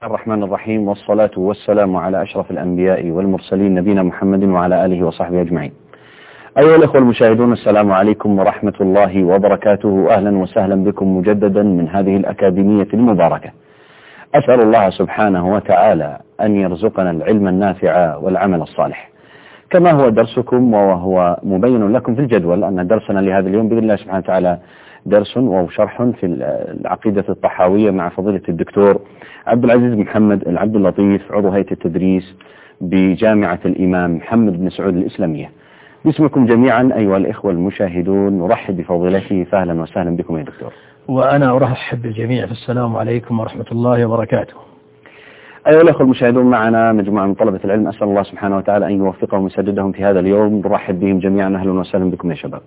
الرحمن الرحيم، والصلاة والسلام على أشرف الأنبياء والمرسلين نبينا محمد وعلى آله وصحبه أجمعين. أيها الأخوة المشاهدون، السلام عليكم ورحمة الله وبركاته، أهلا وسهلا بكم مجددا من هذه الأكاديمية المباركة. أسأل الله سبحانه وتعالى أن يرزقنا العلم النافع والعمل الصالح، كما هو درسكم وهو مبين لكم في الجدول أن درسنا لهذا اليوم بإذن الله سبحانه وتعالى درس وشرح في العقيدة الطحاوية مع فضيلة الدكتور عبد العزيز محمد العبد اللطيف، عضو هيئة التدريس بجامعة الإمام محمد بن سعود الإسلامية. باسمكم جميعا أيها الإخوة المشاهدون نرحب بفضيلته، فأهلا وسهلا بكم يا دكتور. وأنا أرحب بالجميع، السلام عليكم ورحمة الله وبركاته. أيها الأخوة المشاهدون، معنا مجموعة من طلبة العلم، أسأل الله سبحانه وتعالى أن يوفقهم ويسددهم في هذا اليوم. نرحب بهم جميعا، أهلا وسهلا بكم يا شباب.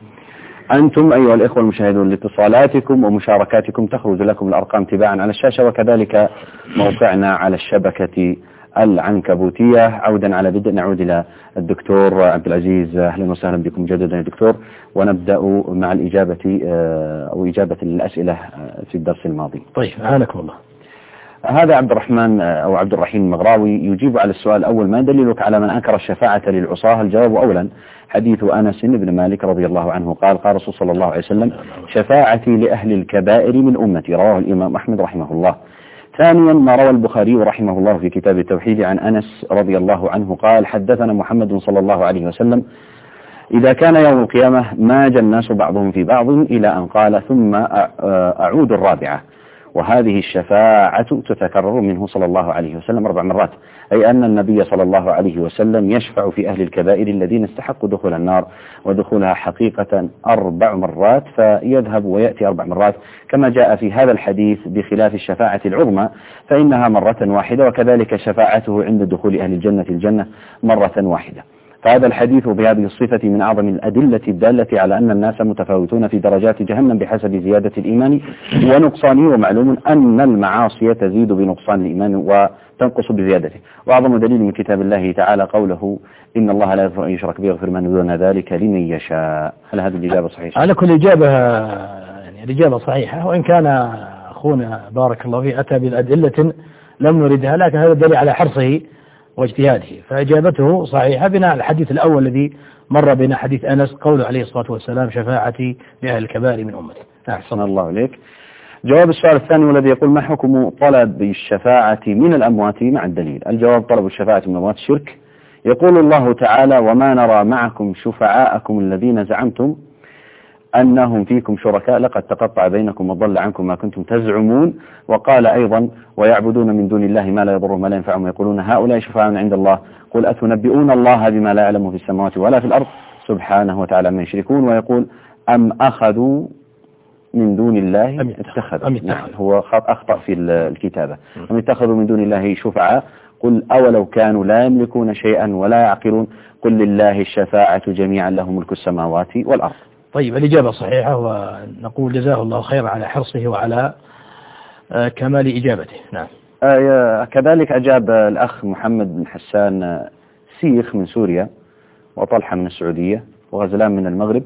أنتم أيها الإخوة المشاهدون لاتصالاتكم ومشاركاتكم تخرج لكم الأرقام تباعا على الشاشة، وكذلك موقعنا على الشبكة العنكبوتية. عودا على بدء نعود إلى الدكتور عبد العزيز، أهلا وسهلا بكم مجددا يا دكتور، ونبدأ مع الإجابة أو إجابة الأسئلة في الدرس الماضي. طيب، أهلكم الله. هذا عبد الرحمن أو عبد الرحيم المغراوي يجيب على السؤال الأول: ما دليلك على من أنكر الشفاعة للعصاة؟ الجواب: أولا حديث أنس بن مالك رضي الله عنه قال: قال رسول صلى الله عليه وسلم: شفاعتي لأهل الكبائر من أمتي، رواه الإمام أحمد رحمه الله. ثانيا ما روى البخاري رحمه الله في كتاب التوحيد عن أنس رضي الله عنه قال: حدثنا محمد صلى الله عليه وسلم: إذا كان يوم القيامة ماج الناس بعضهم في بعض إلى أن قال: ثم أعود الرابعة. وهذه الشفاعة تتكرر منه صلى الله عليه وسلم 4 مرات، أي أن النبي صلى الله عليه وسلم يشفع في أهل الكبائر الذين استحقوا دخول النار، ودخولها حقيقة 4 مرات، فيذهب ويأتي 4 مرات كما جاء في هذا الحديث، بخلاف الشفاعة العظمى فإنها مرة واحدة، وكذلك شفاعته عند دخول أهل الجنة مرة واحدة. فهذا الحديث بهذه الصفة من أعظم الأدلة الدالة على أن الناس متفاوتون في درجات جهنم بحسب زيادة الإيمان ونقصانه، ومعلوم أن المعاصي تزيد بنقصان الإيمان وتنقص بزيادته. وأعظم دليل من كتاب الله تعالى قوله: إن الله لا يغفر أن يشرك به ويغفر ما دون ذلك لمن يشاء. هل هذه الإجابة صحيحة؟ على كل الإجابة صحيحة، وإن كان أخونا بارك الله فيه أتى بالأدلة لم نردها، لكن هذا دليل على حرصه واجتهاده، فإجابته صحيحة بناء على الحديث الأول الذي مر بين حديث أنس، قوله عليه الصلاة والسلام: شفاعتي لأهل الكبائر من أمتي. أحسن الله إليك. جواب السؤال الثاني والذي يقول: ما حكم طلب الشفاعة من الأموات مع الدليل؟ الجواب: طلب الشفاعة من الأموات شرك. يقول الله تعالى: وما نرى معكم شفعاءكم الذين زعمتم أنهم فيكم شركاء لقد تقطع بينكم وضل عنكم ما كنتم تزعمون. وقال أيضا: ويعبدون من دون الله ما لا يضرهم ولا ينفعهم ويقولون هؤلاء شفعاؤنا عند الله قل أتنبئون الله بما لا يعلم في السماوات ولا في الأرض سبحانه وتعالى ما يشركون. ويقول: أم أخذوا من دون الله اتخذوا. هو أخطأ في الكتابة. أم اتخذوا من دون الله شفعاء قل أولو كانوا لا يملكون شيئا ولا يعقلون قل لله الشفاعة جميعا له ملك السماوات والأرض. طيب، الإجابة صحيحة، ونقول جزاه الله خير على حرصه وعلى كمال إجابته. نعم. كذلك أجاب الأخ محمد بن حسان سيخ من سوريا، وطلحة من السعودية، وغزلان من المغرب،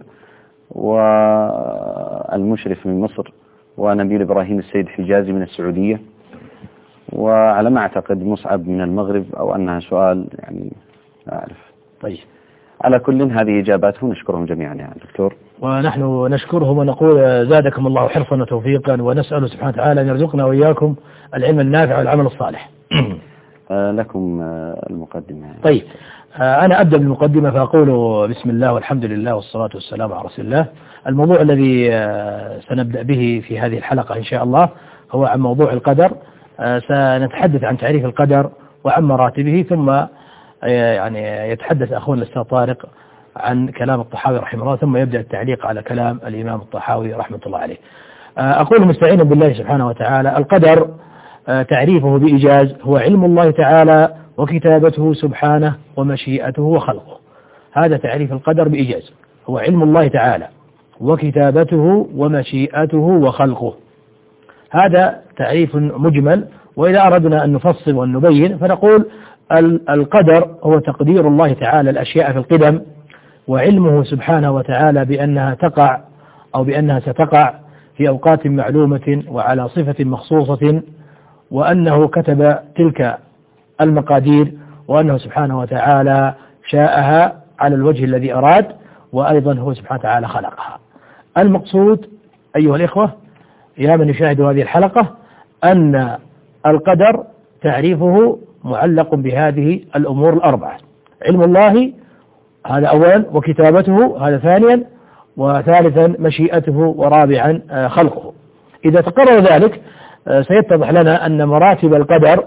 والمشرف من مصر، ونبيل إبراهيم السيد حجازي من السعودية، وعلى ما أعتقد مصعب من المغرب، أو أنها سؤال يعني لا أعرف. طيب، على كل هذه إجاباته، نشكرهم جميعا يا دكتور. ونحن نشكرهم ونقول زادكم الله حرصا وتوفيقا، ونسأل سبحانه وتعالى أن يرزقنا وإياكم العلم النافع والعمل الصالح. لكم المقدمة. طيب، أنا أبدأ بالمقدمة فأقول: بسم الله والحمد لله والصلاة والسلام على رسول الله. الموضوع الذي سنبدأ به في هذه الحلقة إن شاء الله هو عن موضوع القدر. سنتحدث عن تعريف القدر وعن مراتبه، ثم يعني يتحدث أخونا الأستاذ طارق عن كلام الطحاوي رحمه الله، ثم يبدأ التعليق على كلام الإمام الطحاوي رحمة الله عليه. أقول مستعينا بالله سبحانه وتعالى: القدر تعريفه بإيجاز هو علم الله تعالى وكتابته سبحانه ومشيئته وخلقه. هذا تعريف القدر بإيجاز، هو علم الله تعالى وكتابته ومشيئته وخلقه. هذا تعريف مجمل، وإذا أردنا أن نفصل وأن نبين فنقول: القدر هو تقدير الله تعالى الأشياء في القدم، وعلمه سبحانه وتعالى بأنها تقع أو بأنها ستقع في أوقات معلومة وعلى صفة مخصوصة وأنه كتب تلك المقادير، وأنه سبحانه وتعالى شاءها على الوجه الذي أراد، وأيضا هو سبحانه وتعالى خلقها. المقصود أيها الإخوة يا من يشاهد هذه الحلقة أن القدر تعريفه معلق بهذه الأمور الأربعة: علم الله هذا أولا، وكتابته هذا ثانيا، وثالثا مشيئته، ورابعا خلقه. إذا تقرر ذلك سيتضح لنا أن مراتب القدر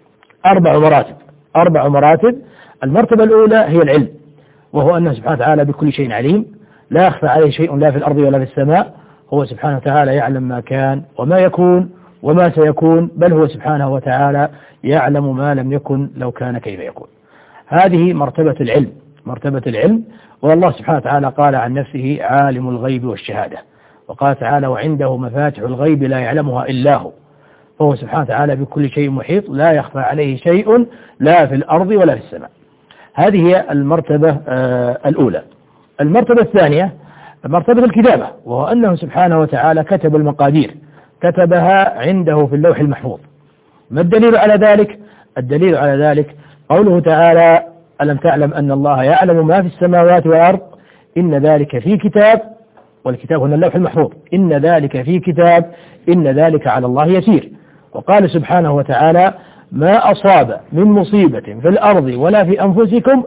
أربع مراتب. المرتبة الأولى هي العلم، وهو أنه سبحانه وتعالى بكل شيء عليم، لا يخفى عليه شيء لا في الأرض ولا في السماء. هو سبحانه وتعالى يعلم ما كان وما يكون وما سيكون، بل هو سبحانه وتعالى يعلم ما لم يكن لو كان كيف يكون. هذه مرتبة العلم. والله سبحانه وتعالى قال عن نفسه: عالم الغيب والشهادة. وقال تعالى: وعنده مفاتح الغيب لا يعلمها إلا هو. فهو سبحانه وتعالى بكل شيء محيط، لا يخفى عليه شيء لا في الأرض ولا في السماء. هذه هي المرتبة الأولى. المرتبة الثانية مرتبة الكتابة، وهو أنه سبحانه وتعالى كتب المقادير، كتبها عنده في اللوح المحفوظ. ما الدليل على ذلك؟ الدليل على ذلك قوله تعالى: ألم تعلم أن الله يعلم ما في السماوات والأرض إن ذلك في كتاب، والكتاب هنا اللوح المحفوظ، إن ذلك في كتاب إن ذلك على الله يسير. وقال سبحانه وتعالى: ما أصاب من مصيبة في الأرض ولا في أنفسكم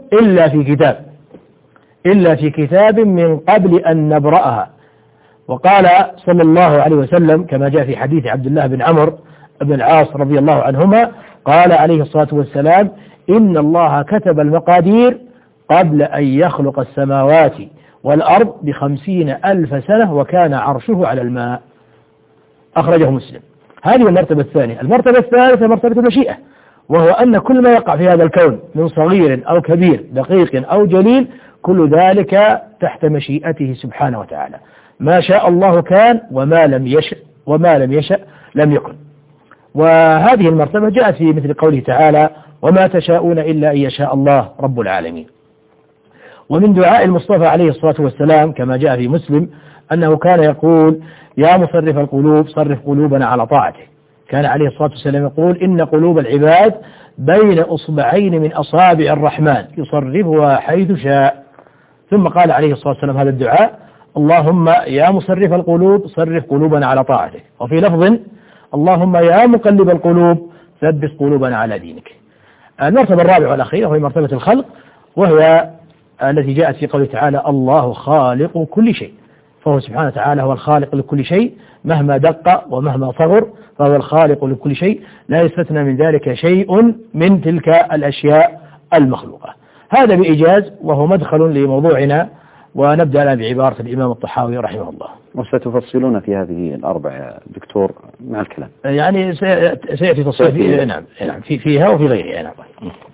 إلا في كتاب من قبل أن نبرأها. وقال صلى الله عليه وسلم كما جاء في حديث عبد الله بن عمرو بن العاص رضي الله عنهما، قال عليه الصلاة والسلام: إن الله كتب المقادير قبل أن يخلق السماوات والأرض ب50,000 سنة وكان عرشه على الماء. أخرجه مسلم. هذه المرتبة الثانية. المرتبة الثالثة مرتبة المشيئة، وهو أن كل ما يقع في هذا الكون من صغير أو كبير، دقيق أو جليل، كل ذلك تحت مشيئته سبحانه وتعالى. ما شاء الله كان، وما لم يشأ لم يكن. وهذه المرتبة جاءت في مثل قوله تعالى: وما تشاءون إلا أن يشاء الله رب العالمين. ومن دعاء المصطفى عليه الصلاة والسلام كما جاء في مسلم أنه كان يقول: يا مصرف القلوب صرف قلوبنا على طاعته. كان عليه الصلاة والسلام يقول: إن قلوب العباد بين أصبعين من أصابع الرحمن يصرفها حيث شاء. ثم قال عليه الصلاة والسلام هذا الدعاء: اللهم يا مصرف القلوب صرف قلوبنا على طاعتك. وفي لفظ: اللهم يا مقلب القلوب ثبت قلوبنا على دينك. المرتبة الرابعة والأخيرة وهي مرتبة الخلق، وهي التي جاءت في قوله تعالى: الله خالق كل شيء. فهو سبحانه وتعالى هو الخالق لكل شيء مهما دق ومهما صغر، فهو الخالق لكل شيء، لا يستثنى من ذلك شيء من تلك الأشياء المخلوقة. هذا بإيجاز، وهو مدخل لموضوعنا، ونبدأ الآن بعبارة الإمام الطحاوي رحمه الله. وستفصلون في هذه الأربع يا دكتور مع الكلام، يعني سيأتي تفصيل نعم فيها وفي غيرها. نعم.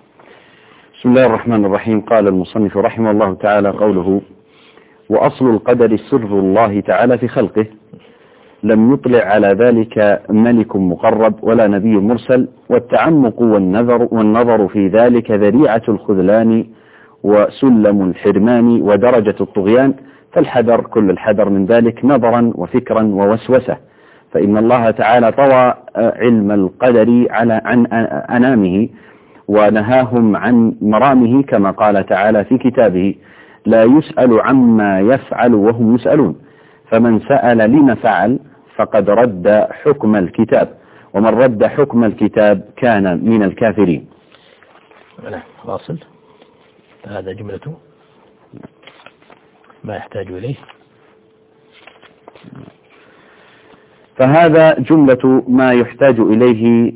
بسم الله الرحمن الرحيم. قال المصنف رحمه الله تعالى قوله: وأصل القدر سر الله تعالى في خلقه، لم يطلع على ذلك ملك مقرب ولا نبي مرسل، والتعمق والنظر في ذلك ذريعة الخذلان وسلم الحرمان ودرجة الطغيان، فالحذر كل الحذر من ذلك نظرا وفكرا ووسوسة، فإن الله تعالى طوى علم القدر عن أنامه ونهاهم عن مرامه، كما قال تعالى في كتابه: لا يسأل عما يفعل وهم يسألون، فمن سأل لما فعل فقد رد حكم الكتاب، ومن رد حكم الكتاب كان من الكافرين. واصل. هذا جملته ما يحتاج إليه. فهذا جملة ما يحتاج إليه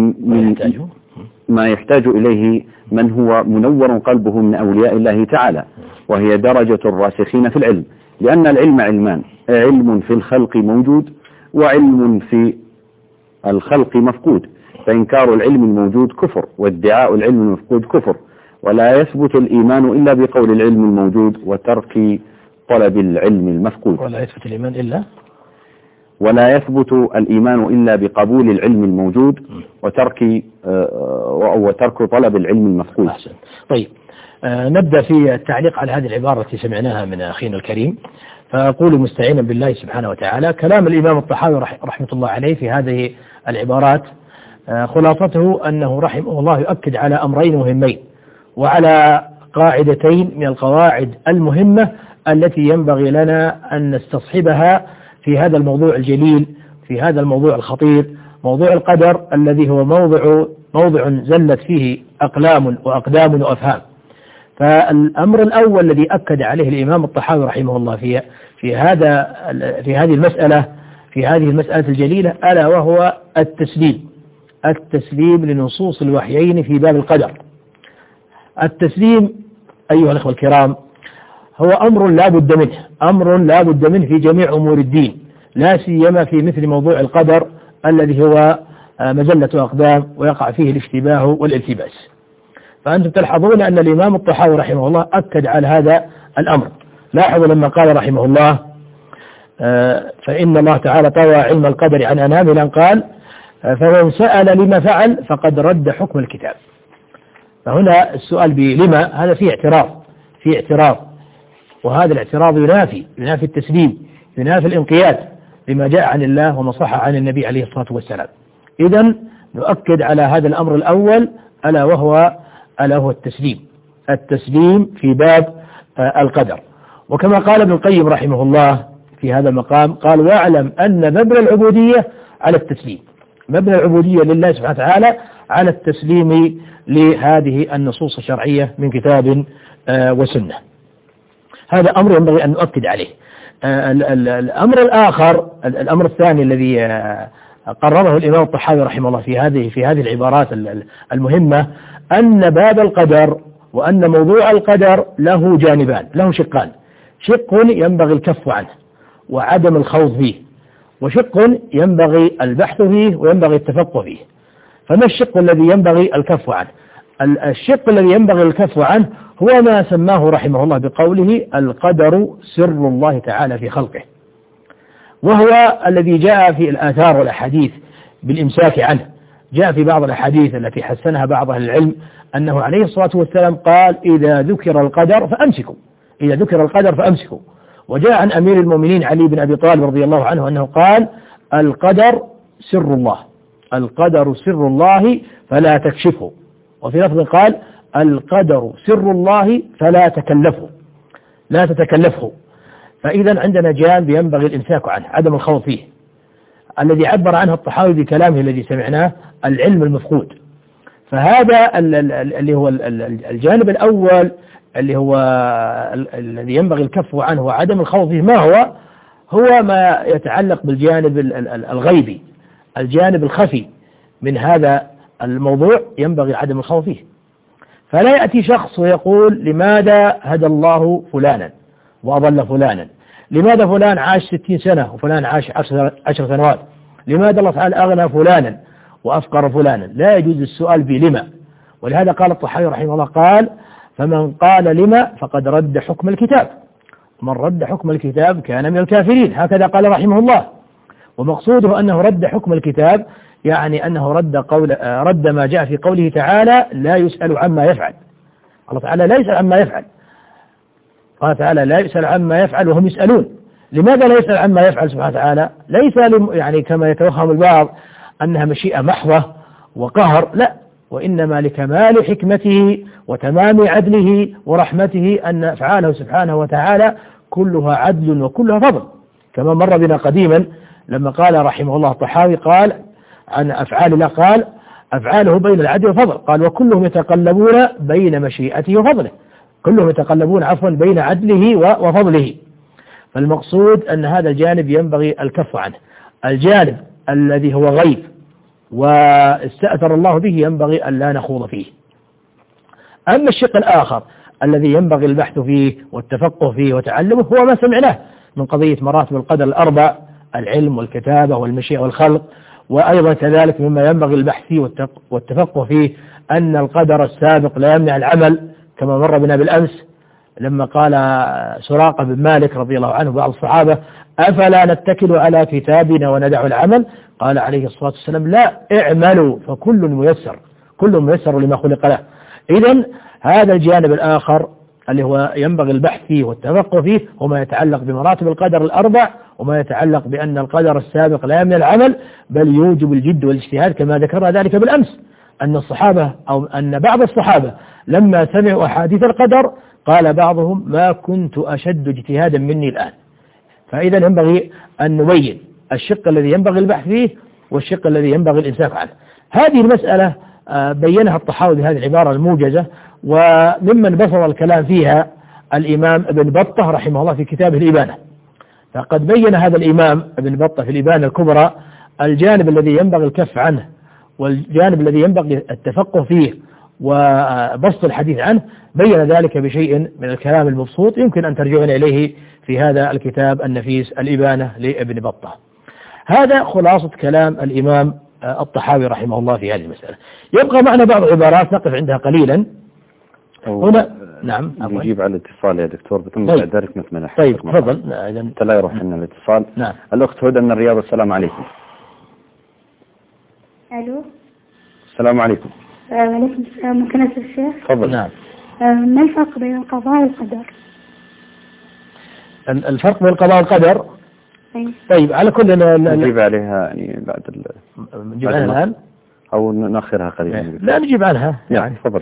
ما يحتاج إليه من هو منور قلبه من أولياء الله تعالى، وهي درجة الراسخين في العلم، لأن العلم علمان: علم في الخلق موجود، وعلم في الخلق مفقود، فإنكار العلم الموجود كفر، وادعاء العلم المفقود كفر، ولا يثبت الإيمان إلا بقول العلم الموجود وترك طلب العلم المفقود. ولا يثبت الإيمان إلا بقبول العلم الموجود وترك طلب العلم المفقود. طيب، نبدأ في التعليق على هذه العبارة التي سمعناها من أخينا الكريم. فأقول مستعينا بالله سبحانه وتعالى: كلام الإمام الطحاوي رحمة الله عليه في هذه العبارات خلاصته أنه رحمه الله يؤكد على أمرين مهمين وعلى قاعدتين من القواعد المهمة التي ينبغي لنا أن نستصحبها في هذا الموضوع الجليل، في هذا الموضوع الخطير، موضوع القدر الذي هو موضع زلت فيه أقلام وأقدام وأفهام. فالأمر الأول الذي أكد عليه الإمام الطحاوي رحمه الله في هذه المسألة الجليلة ألا وهو التسليم لنصوص الوحيين في باب القدر. التسليم أيها الأخوة الكرام هو أمر لا بد منه في جميع أمور الدين، لا سيما في مثل موضوع القدر الذي هو مزلة أقدام ويقع فيه الاشتباه والالتباس. فأنتم تلحظون أن الإمام الطحاوي رحمه الله أكد على هذا الأمر. لاحظوا لما قال رحمه الله فإن الله تعالى طوى علم القدر عن أنامل قال فمن سأل لما فعل فقد رد حكم الكتاب. فهنا السؤال بلما هذا فيه اعتراض، وهذا الاعتراض ينافي التسليم، ينافي الانقياد لما جاء عن الله وما صح عن النبي عليه الصلاة والسلام. إذن نؤكد على هذا الأمر الأول ألا وهو التسليم في باب القدر. وكما قال ابن القيم رحمه الله في هذا المقام قال واعلم أن مبنى العبودية على التسليم، مبنى العبودية لله سبحانه وتعالى على التسليم لهذه النصوص الشرعية من كتاب وسنة. هذا أمر ينبغي أن نؤكد عليه. الأمر الآخر، الأمر الثاني الذي قرره الإمام الطحاوي رحمه الله في هذه العبارات المهمة أن باب القدر وأن موضوع القدر له جانبان، له شقان، شق ينبغي الكف عنه وعدم الخوض فيه، وشق ينبغي البحث فيه وينبغي التفقه فيه. فما الشق الذي ينبغي الكف عنه؟ الشق الذي ينبغي الكف عنه هو ما سماه رحمه الله بقوله القدر سر الله تعالى في خلقه، وهو الذي جاء في الآثار والأحاديث بالإمساك عنه. جاء في بعض الأحاديث التي حسنها بعض أهل العلم أنه عليه الصلاة والسلام قال إذا ذكر القدر فأمسكوا. وجاء عن أمير المؤمنين علي بن أبي طالب رضي الله عنه أنه قال القدر سر الله فلا تكشفه. وفي لفظ قال القدر سر الله فلا تتكلفه. فإذا عندنا جانب ينبغي الإمساك عنه، عدم الخوض فيه، الذي عبر عنه الطحاوي بكلامه الذي سمعناه العلم المفقود. فهذا اللي هو الجانب الأول اللي هو الذي ينبغي الكف عنه وعدم الخوض فيه. ما هو ما يتعلق بالجانب الغيبي، الجانب الخفي من هذا الموضوع ينبغي عدم الخوض فيه. فلا يأتي شخص ويقول لماذا هدى الله فلانا وأضل فلانا، لماذا فلان عاش 60 سنة وفلان عاش 10 سنوات، لماذا الله تعالى أغنى فلانا وأفقر فلانا. لا يجوز السؤال بلما. ولهذا قال الطحاوي رحمه الله قال فمن قال لما فقد رد حكم الكتاب، من رد حكم الكتاب كان من الكافرين، هكذا قال رحمه الله. ومقصوده أنه رد حكم الكتاب يعني أنه رد ما جاء في قوله تعالى لا يسأل عما يفعل. الله تعالى لا يسأل عما يفعل، قال تعالى لا يسأل عما يفعل وهم يسألون. لماذا لا يسأل عما يفعل سبحانه وتعالى؟ ليس يعني كما يتوهم البعض أنها مشيئة محضة وقهر، لا، وإنما لكمال حكمته وتمام عدله ورحمته أن أفعاله سبحانه وتعالى كلها عدل وكلها فضل. كما مر بنا قديما لما قال رحمه الله الطحاوي قال عن أفعال الله قال أفعاله بين العدل والفضل، قال وكلهم يتقلبون بين مشيئته وفضله، كلهم يتقلبون بين عدله وفضله. فالمقصود أن هذا الجانب ينبغي الكف عنه. الجانب الذي هو غيب واستأثر الله به ينبغي أن لا نخوض فيه. أما الشق الآخر الذي ينبغي البحث فيه والتفقه فيه وتعلمه هو ما سمعناه من قضية مراتب القدر الأربع، العلم والكتابة والمشيئة والخلق. وأيضا كذلك مما ينبغي البحث فيه والتفقه فيه أن القدر السابق لا يمنع العمل، كما مر بنا بالأمس لما قال سراقة بن مالك رضي الله عنه بعض الصحابة أفلا نتكل على كتابنا وندع العمل؟ قال عليه الصلاة والسلام لا، اعملوا فكل ميسر، كل ميسر لما خلق له. إذن هذا الجانب الآخر اللي هو ينبغي البحث فيه والتفقه فيه وما يتعلق بمراتب القدر الأربع، وما يتعلق بأن القدر السابق لا يمنع العمل بل يوجب الجد والاجتهاد، كما ذكرنا ذلك بالأمس أن الصحابة أو أن بعض الصحابة لما سمعوا أحاديث القدر قال بعضهم ما كنت أشد اجتهادا مني الآن. فإذا ينبغي أن نبين الشق الذي ينبغي البحث فيه والشق الذي ينبغي الإمساك عنه. هذه المسألة بينها الطحاوي بهذه العبارة الموجزة، وممن بسط الكلام فيها الإمام ابن بطة رحمه الله في كتابه الإبانة. فقد بين هذا الإمام ابن بطة في الإبانة الكبرى الجانب الذي ينبغي الكف عنه والجانب الذي ينبغي التفقه فيه وبسط الحديث عنه، بين ذلك بشيء من الكلام المبسوط يمكن أن ترجعون إليه في هذا الكتاب النفيس الإبانة لابن بطة. هذا خلاصة كلام الإمام الطحاوي رحمه الله في هذه المسألة. يبقى معنا بعض عبارات نقف عندها قليلا هنا. نعم نجيب على الاتصال يا دكتور ثم بعد ذلك نكمل. طيب تفضل. إذا لا يروح لنا الاتصال. نعم. الأخت هدى من الرياض، السلام عليكم. ألو. السلام عليكم. وعليكم السلام. ممكن أسأل الشيخ؟ تفضل. نعم. ما الفرق بين القضاء والقدر؟ الفرق بين القضاء والقدر. طيب على كل نجيب عليها يعني بعد نجيب عنها الآن أو نأخرها قليلا؟ لا نجيب عنها يعني تفضل.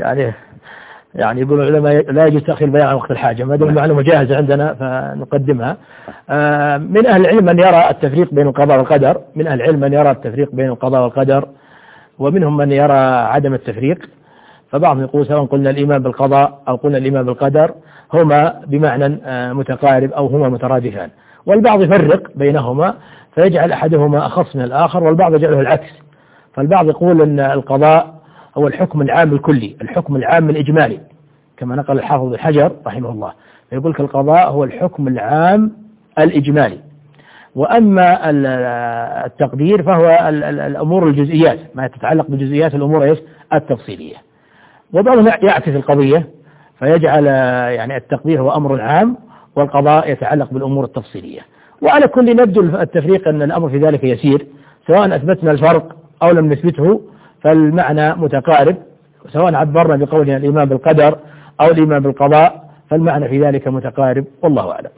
يعني يقول العلماء لا يجوز تأخير البيان عن وقت الحاجة، ما دام المعلومة جاهزة عندنا فنقدمها. من أهل العلم من يرى التفريق بين القضاء والقدر، من أهل العلم من يرى التفريق بين القضاء والقدر، ومنهم من يرى عدم التفريق. فبعضهم يقول سواء قلنا الإيمان بالقضاء أو قلنا الإيمان بالقدر هما بمعنى متقارب أو هما مترادفان، والبعض يفرق بينهما فيجعل أحدهما أخص من الآخر، والبعض يجعله العكس. فالبعض يقول أن القضاء هو الحكم العام الكلي، الحكم العام الإجمالي، كما نقل الحافظ بن حجر رحمه الله، فيقول القضاء هو الحكم العام الإجمالي. وأما التقدير فهو الأمور الجزئيات، ما تتعلق بجزئيات الأمور التفصيلية. وبعضهم يعكس القضية فيجعل يعني التقدير هو أمر عام والقضاء يتعلق بالأمور التفصيلية. وعلى كل نبدو التفريق أن الأمر في ذلك يسير، سواء أثبتنا الفرق أو لم نثبته فالمعنى متقارب، سواء عبرنا بقولنا الإيمان بالقدر أو الإيمان بالقضاء فالمعنى في ذلك متقارب، والله أعلم.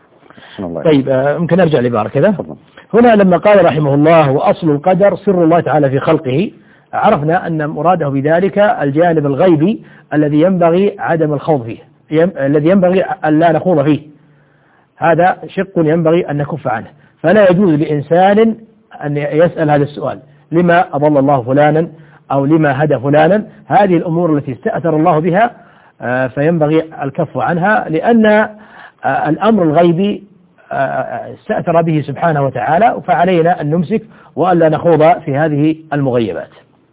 طيب ممكن أرجع لبارك كذا. هنا لما قال رحمه الله وأصل القدر سر الله تعالى في خلقه، عرفنا أن مراده بذلك الجانب الغيبي الذي ينبغي عدم الخوض فيه، الذي ينبغي أن لا نخوض فيه. هذا شق ينبغي أن نكف عنه، فلا يجوز لإنسان أن يسأل هذا السؤال لما أضل الله فلانا أو لما هدى فلانا. هذه الأمور التي استأثر الله بها فينبغي الكف عنها، لأن الأمر الغيبي استأثر به سبحانه وتعالى، فعلينا أن نمسك وأن لا نخوض في هذه المغيبات.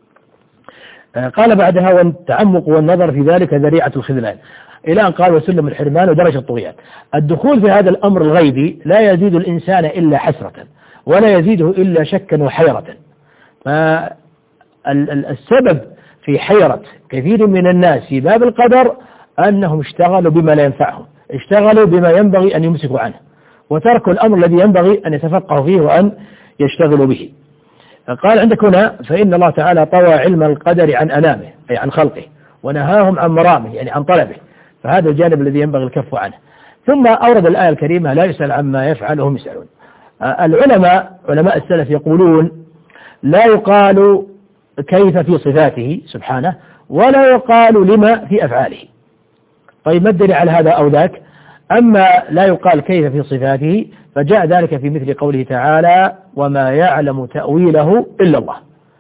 قال بعدها والتعمق والنظر في ذلك ذريعة الخذلان، إلى أن قال وسلم الحرمان ودرجة الطغيان. الدخول في هذا الأمر الغيبي لا يزيد الإنسان إلا حسرة ولا يزيده إلا شكا وحيرة. فالسبب في حيرة كثير من الناس في باب القدر أنهم اشتغلوا بما لا ينفعهم، اشتغلوا بما ينبغي أن يمسكوا عنه، وتركوا الأمر الذي ينبغي أن يتفقهوا فيه وأن يشتغلوا به. قال عندك هنا فإن الله تعالى طوى علم القدر عن أنامه أي عن خلقه، ونهاهم عن مرامه يعني عن طلبه، فهذا الجانب الذي ينبغي الكف عنه. ثم أورد الآية الكريمة لا يسأل عما يفعل وهم يسألون. العلماء علماء السلف يقولون لا يقال كيف في صفاته سبحانه ولا يقال لما في أفعاله. طيب ما الدليل على هذا أو ذاك؟ أما لا يقال كيف في صفاته فجاء ذلك في مثل قوله تعالى وما يعلم تأويله إلا الله.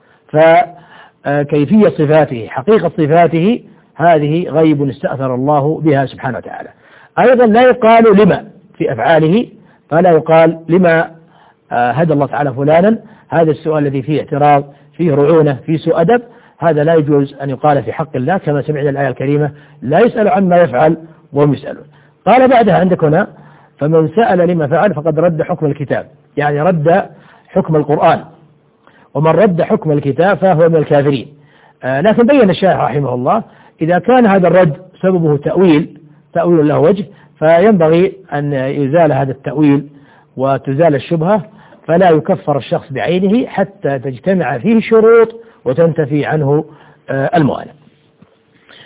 فكيفية صفاته حقيقة صفاته هذه غيب استأثر الله بها سبحانه وتعالى. أيضا لا يقال لما في أفعاله، فلا يقال لما هدى الله تعالى فلانا. هذا السؤال الذي فيه اعتراض فيه رعونة فيه سوء أدب، هذا لا يجوز أن يقال في حق الله، كما سمعنا الآية الكريمة لا يسأل عما يفعل وهم يسألون. قال بعدها عندك هنا فمن سأل لما فعل فقد رد حكم الكتاب، يعني رد حكم القرآن، ومن رد حكم الكتاب فهو من الكافرين. لكن بين الشارح رحمه الله إذا كان هذا الرد سببه تأويل له وجه فينبغي أن يزال هذا التأويل وتزال الشبهة، فلا يكفر الشخص بعينه حتى تجتمع فيه الشروط وتنتفي عنه الموانع.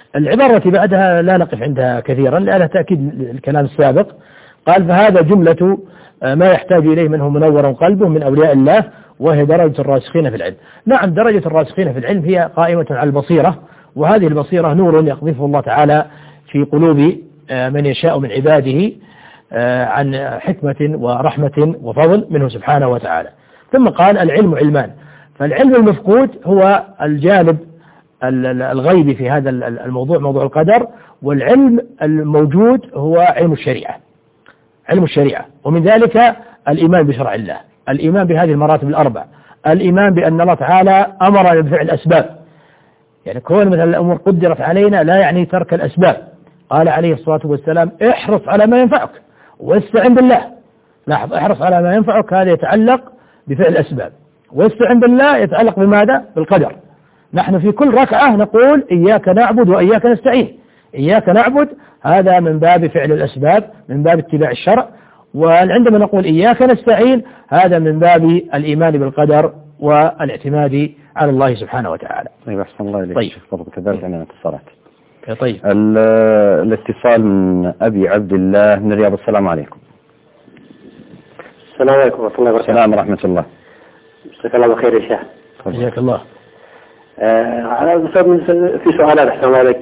العبارة التي بعدها لا نقف عندها كثيرا لأنها تأكيد الكلام السابق. قال فهذا جملة ما يحتاج إليه من هو منور قلبه من أولياء الله وهي درجة الراسخين في العلم. نعم درجة الراسخين في العلم هي قائمة على البصيرة، وهذه البصيرة نور يقذفه الله تعالى في قلوب من يشاء من عباده عن حكمة ورحمة وفضل منه سبحانه وتعالى. ثم قال العلم علمان، فالعلم المفقود هو الجانب الغيبي في هذا الموضوع موضوع القدر، والعلم الموجود هو علم الشريعة. علم الشريعة ومن ذلك الإيمان بشرع الله، الإيمان بهذه المراتب الأربع، الإيمان بأن الله تعالى أمر بفعل الأسباب، يعني كون من الأمور قدرت علينا لا يعني ترك الأسباب. قال عليه الصلاة والسلام احرص على ما ينفعك واستعن بالله. لاحظ احرص على ما ينفعك هذا يتعلق بفعل الأسباب، واستعن بالله يتعلق بماذا؟ بالقدر. نحن في كل ركعة نقول إياك نعبد وإياك نستعين. إياك نعبد هذا من باب فعل الأسباب من باب اتباع الشرع، وعندما نقول إياك نستعين هذا من باب الإيمان بالقدر والاعتماد على الله سبحانه وتعالى. طيب أحسن الله إليك. طيب فضل كذلك عندنا اتصالات. طيب الاتصال من أبي عبد الله من الرياض. السلام عليكم. السلام عليكم ورحمة الله وبركاته. السلام ورحمة الله. جزاك الله خير يا شيخ. جزاك الله. في سؤالات أحسن عليك.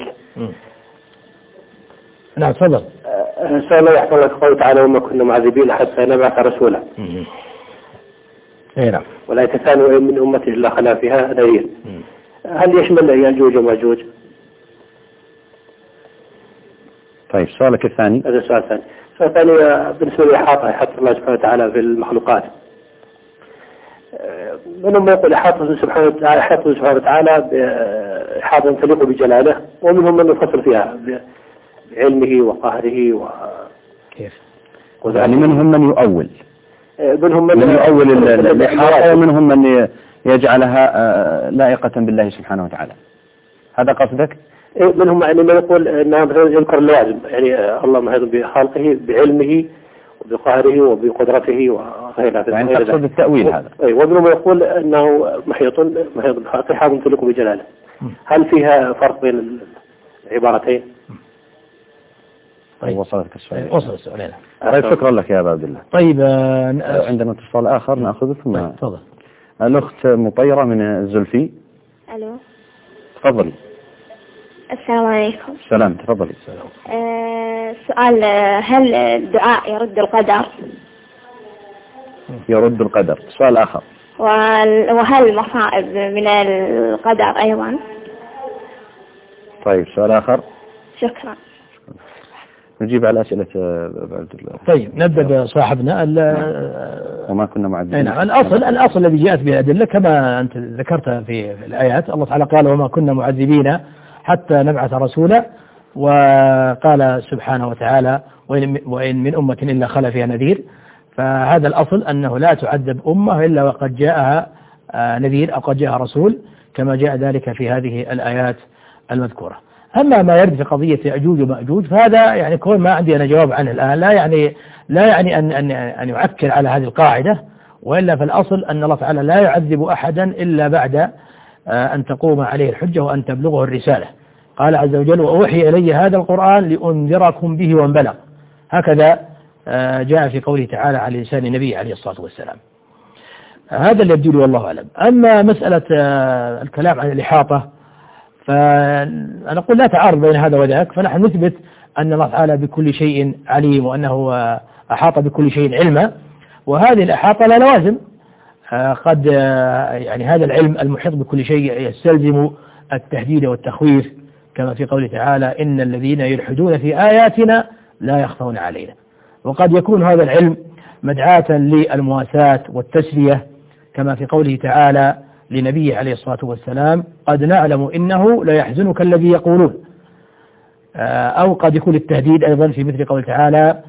نعم تفضل. السؤال الله يحفظ لك قوله تعالى وما كنا معذبين حتى نبعث رسولا. اي نعم. ولا يتثانوا من أمة إلا خلا فيها نذير. هل يشمل يأجوج وماجوج؟ طيب سؤالك الثاني. هذا السؤال الثاني. السؤال الثاني بالنسبة للإحاطة يحط الله سبحانه وتعالى في المخلوقات. منهم يقول إحاطة سبحانه وتعالى بإحاطة تليق بجلاله، ومنهم من يفصل فيها بعلمه وقهره كيف؟ يعني منهم من يؤول. منهم من يؤول الإحاطة، ومنهم من يجعلها لائقة بالله سبحانه وتعالى. هذا قصدك؟ منهم يعني من يقول أنها مثلا يذكر اللازم، يعني الله محيط بخلقه بعلمه وبقهره وبقدرته وغير هذا. يعني تقصد التأويل هذا. ومنهم من يقول أنه محيط بخلقه حاضر تليق بجلاله. هل فيها فرق بين العبارتين؟ طيب وصلتك السؤال. وصل السؤالين. طيب شكرا لك يا أبا عبد الله. طيب عندنا اتصال آخر نأخذه ثم. تفضل. الأخت مطيرة من الزلفي. ألو. تفضلي. السلام عليكم. السلام تفضلي. سؤال هل الدعاء يرد القدر؟ يرد القدر. سؤال آخر. وهل المصائب من القدر أيضا؟ طيب سؤال آخر. شكرا. نجيب على أسئلة عبد الله. طيب نبدأ بصاحبنا. وما كنا معذبين. نعم. الأصل الذي جاءت به الأدلة كما أنت ذكرت في الآيات. الله تعالى قال وما كنا معذبين حتى نبعث رسولا، وقال سبحانه وتعالى وإن من أمة إلا خلا فيها نذير. فهذا الأصل أنه لا تعذب أمة إلا وقد جاءها نذير أو قد جاءها رسول، كما جاء ذلك في هذه الآيات المذكورة. أما ما يرد في قضية يأجوج ومأجوج فهذا يعني كون ما عندي أنا جواب عنه الآن لا يعني أن يعكر على هذه القاعدة، وإلا فالأصل أن الله تعالى لا يعذب أحدا إلا بعد أن تقوم عليه الحجة وأن تبلغه الرسالة. قال عز وجل وأوحي إلي هذا القرآن لأنذركم به ومن بلغ. هكذا جاء في قوله تعالى على لسان النبي عليه الصلاة والسلام. هذا اللي يبدو لي والله أعلم. أما مسألة الكلام عن الإحاطة فأنا أقول لا تعارض بين هذا وذاك، فنحن نثبت أن الله تعالى بكل شيء عليم وأنه أحاط بكل شيء علما، وهذه الإحاطة لا لوازم. قد يعني هذا العلم المحيط بكل شيء يستلزم التهديد والتخويف، كما في قوله تعالى إن الذين يلحدون في آياتنا لا يخفون علينا. وقد يكون هذا العلم مدعاة للمواساة والتسلية، كما في قوله تعالى لنبيه عليه الصلاة والسلام قد نعلم إنه لا يحزنك الذي يقولون. أو قد يكون التهديد أيضا في مثل قول تعالى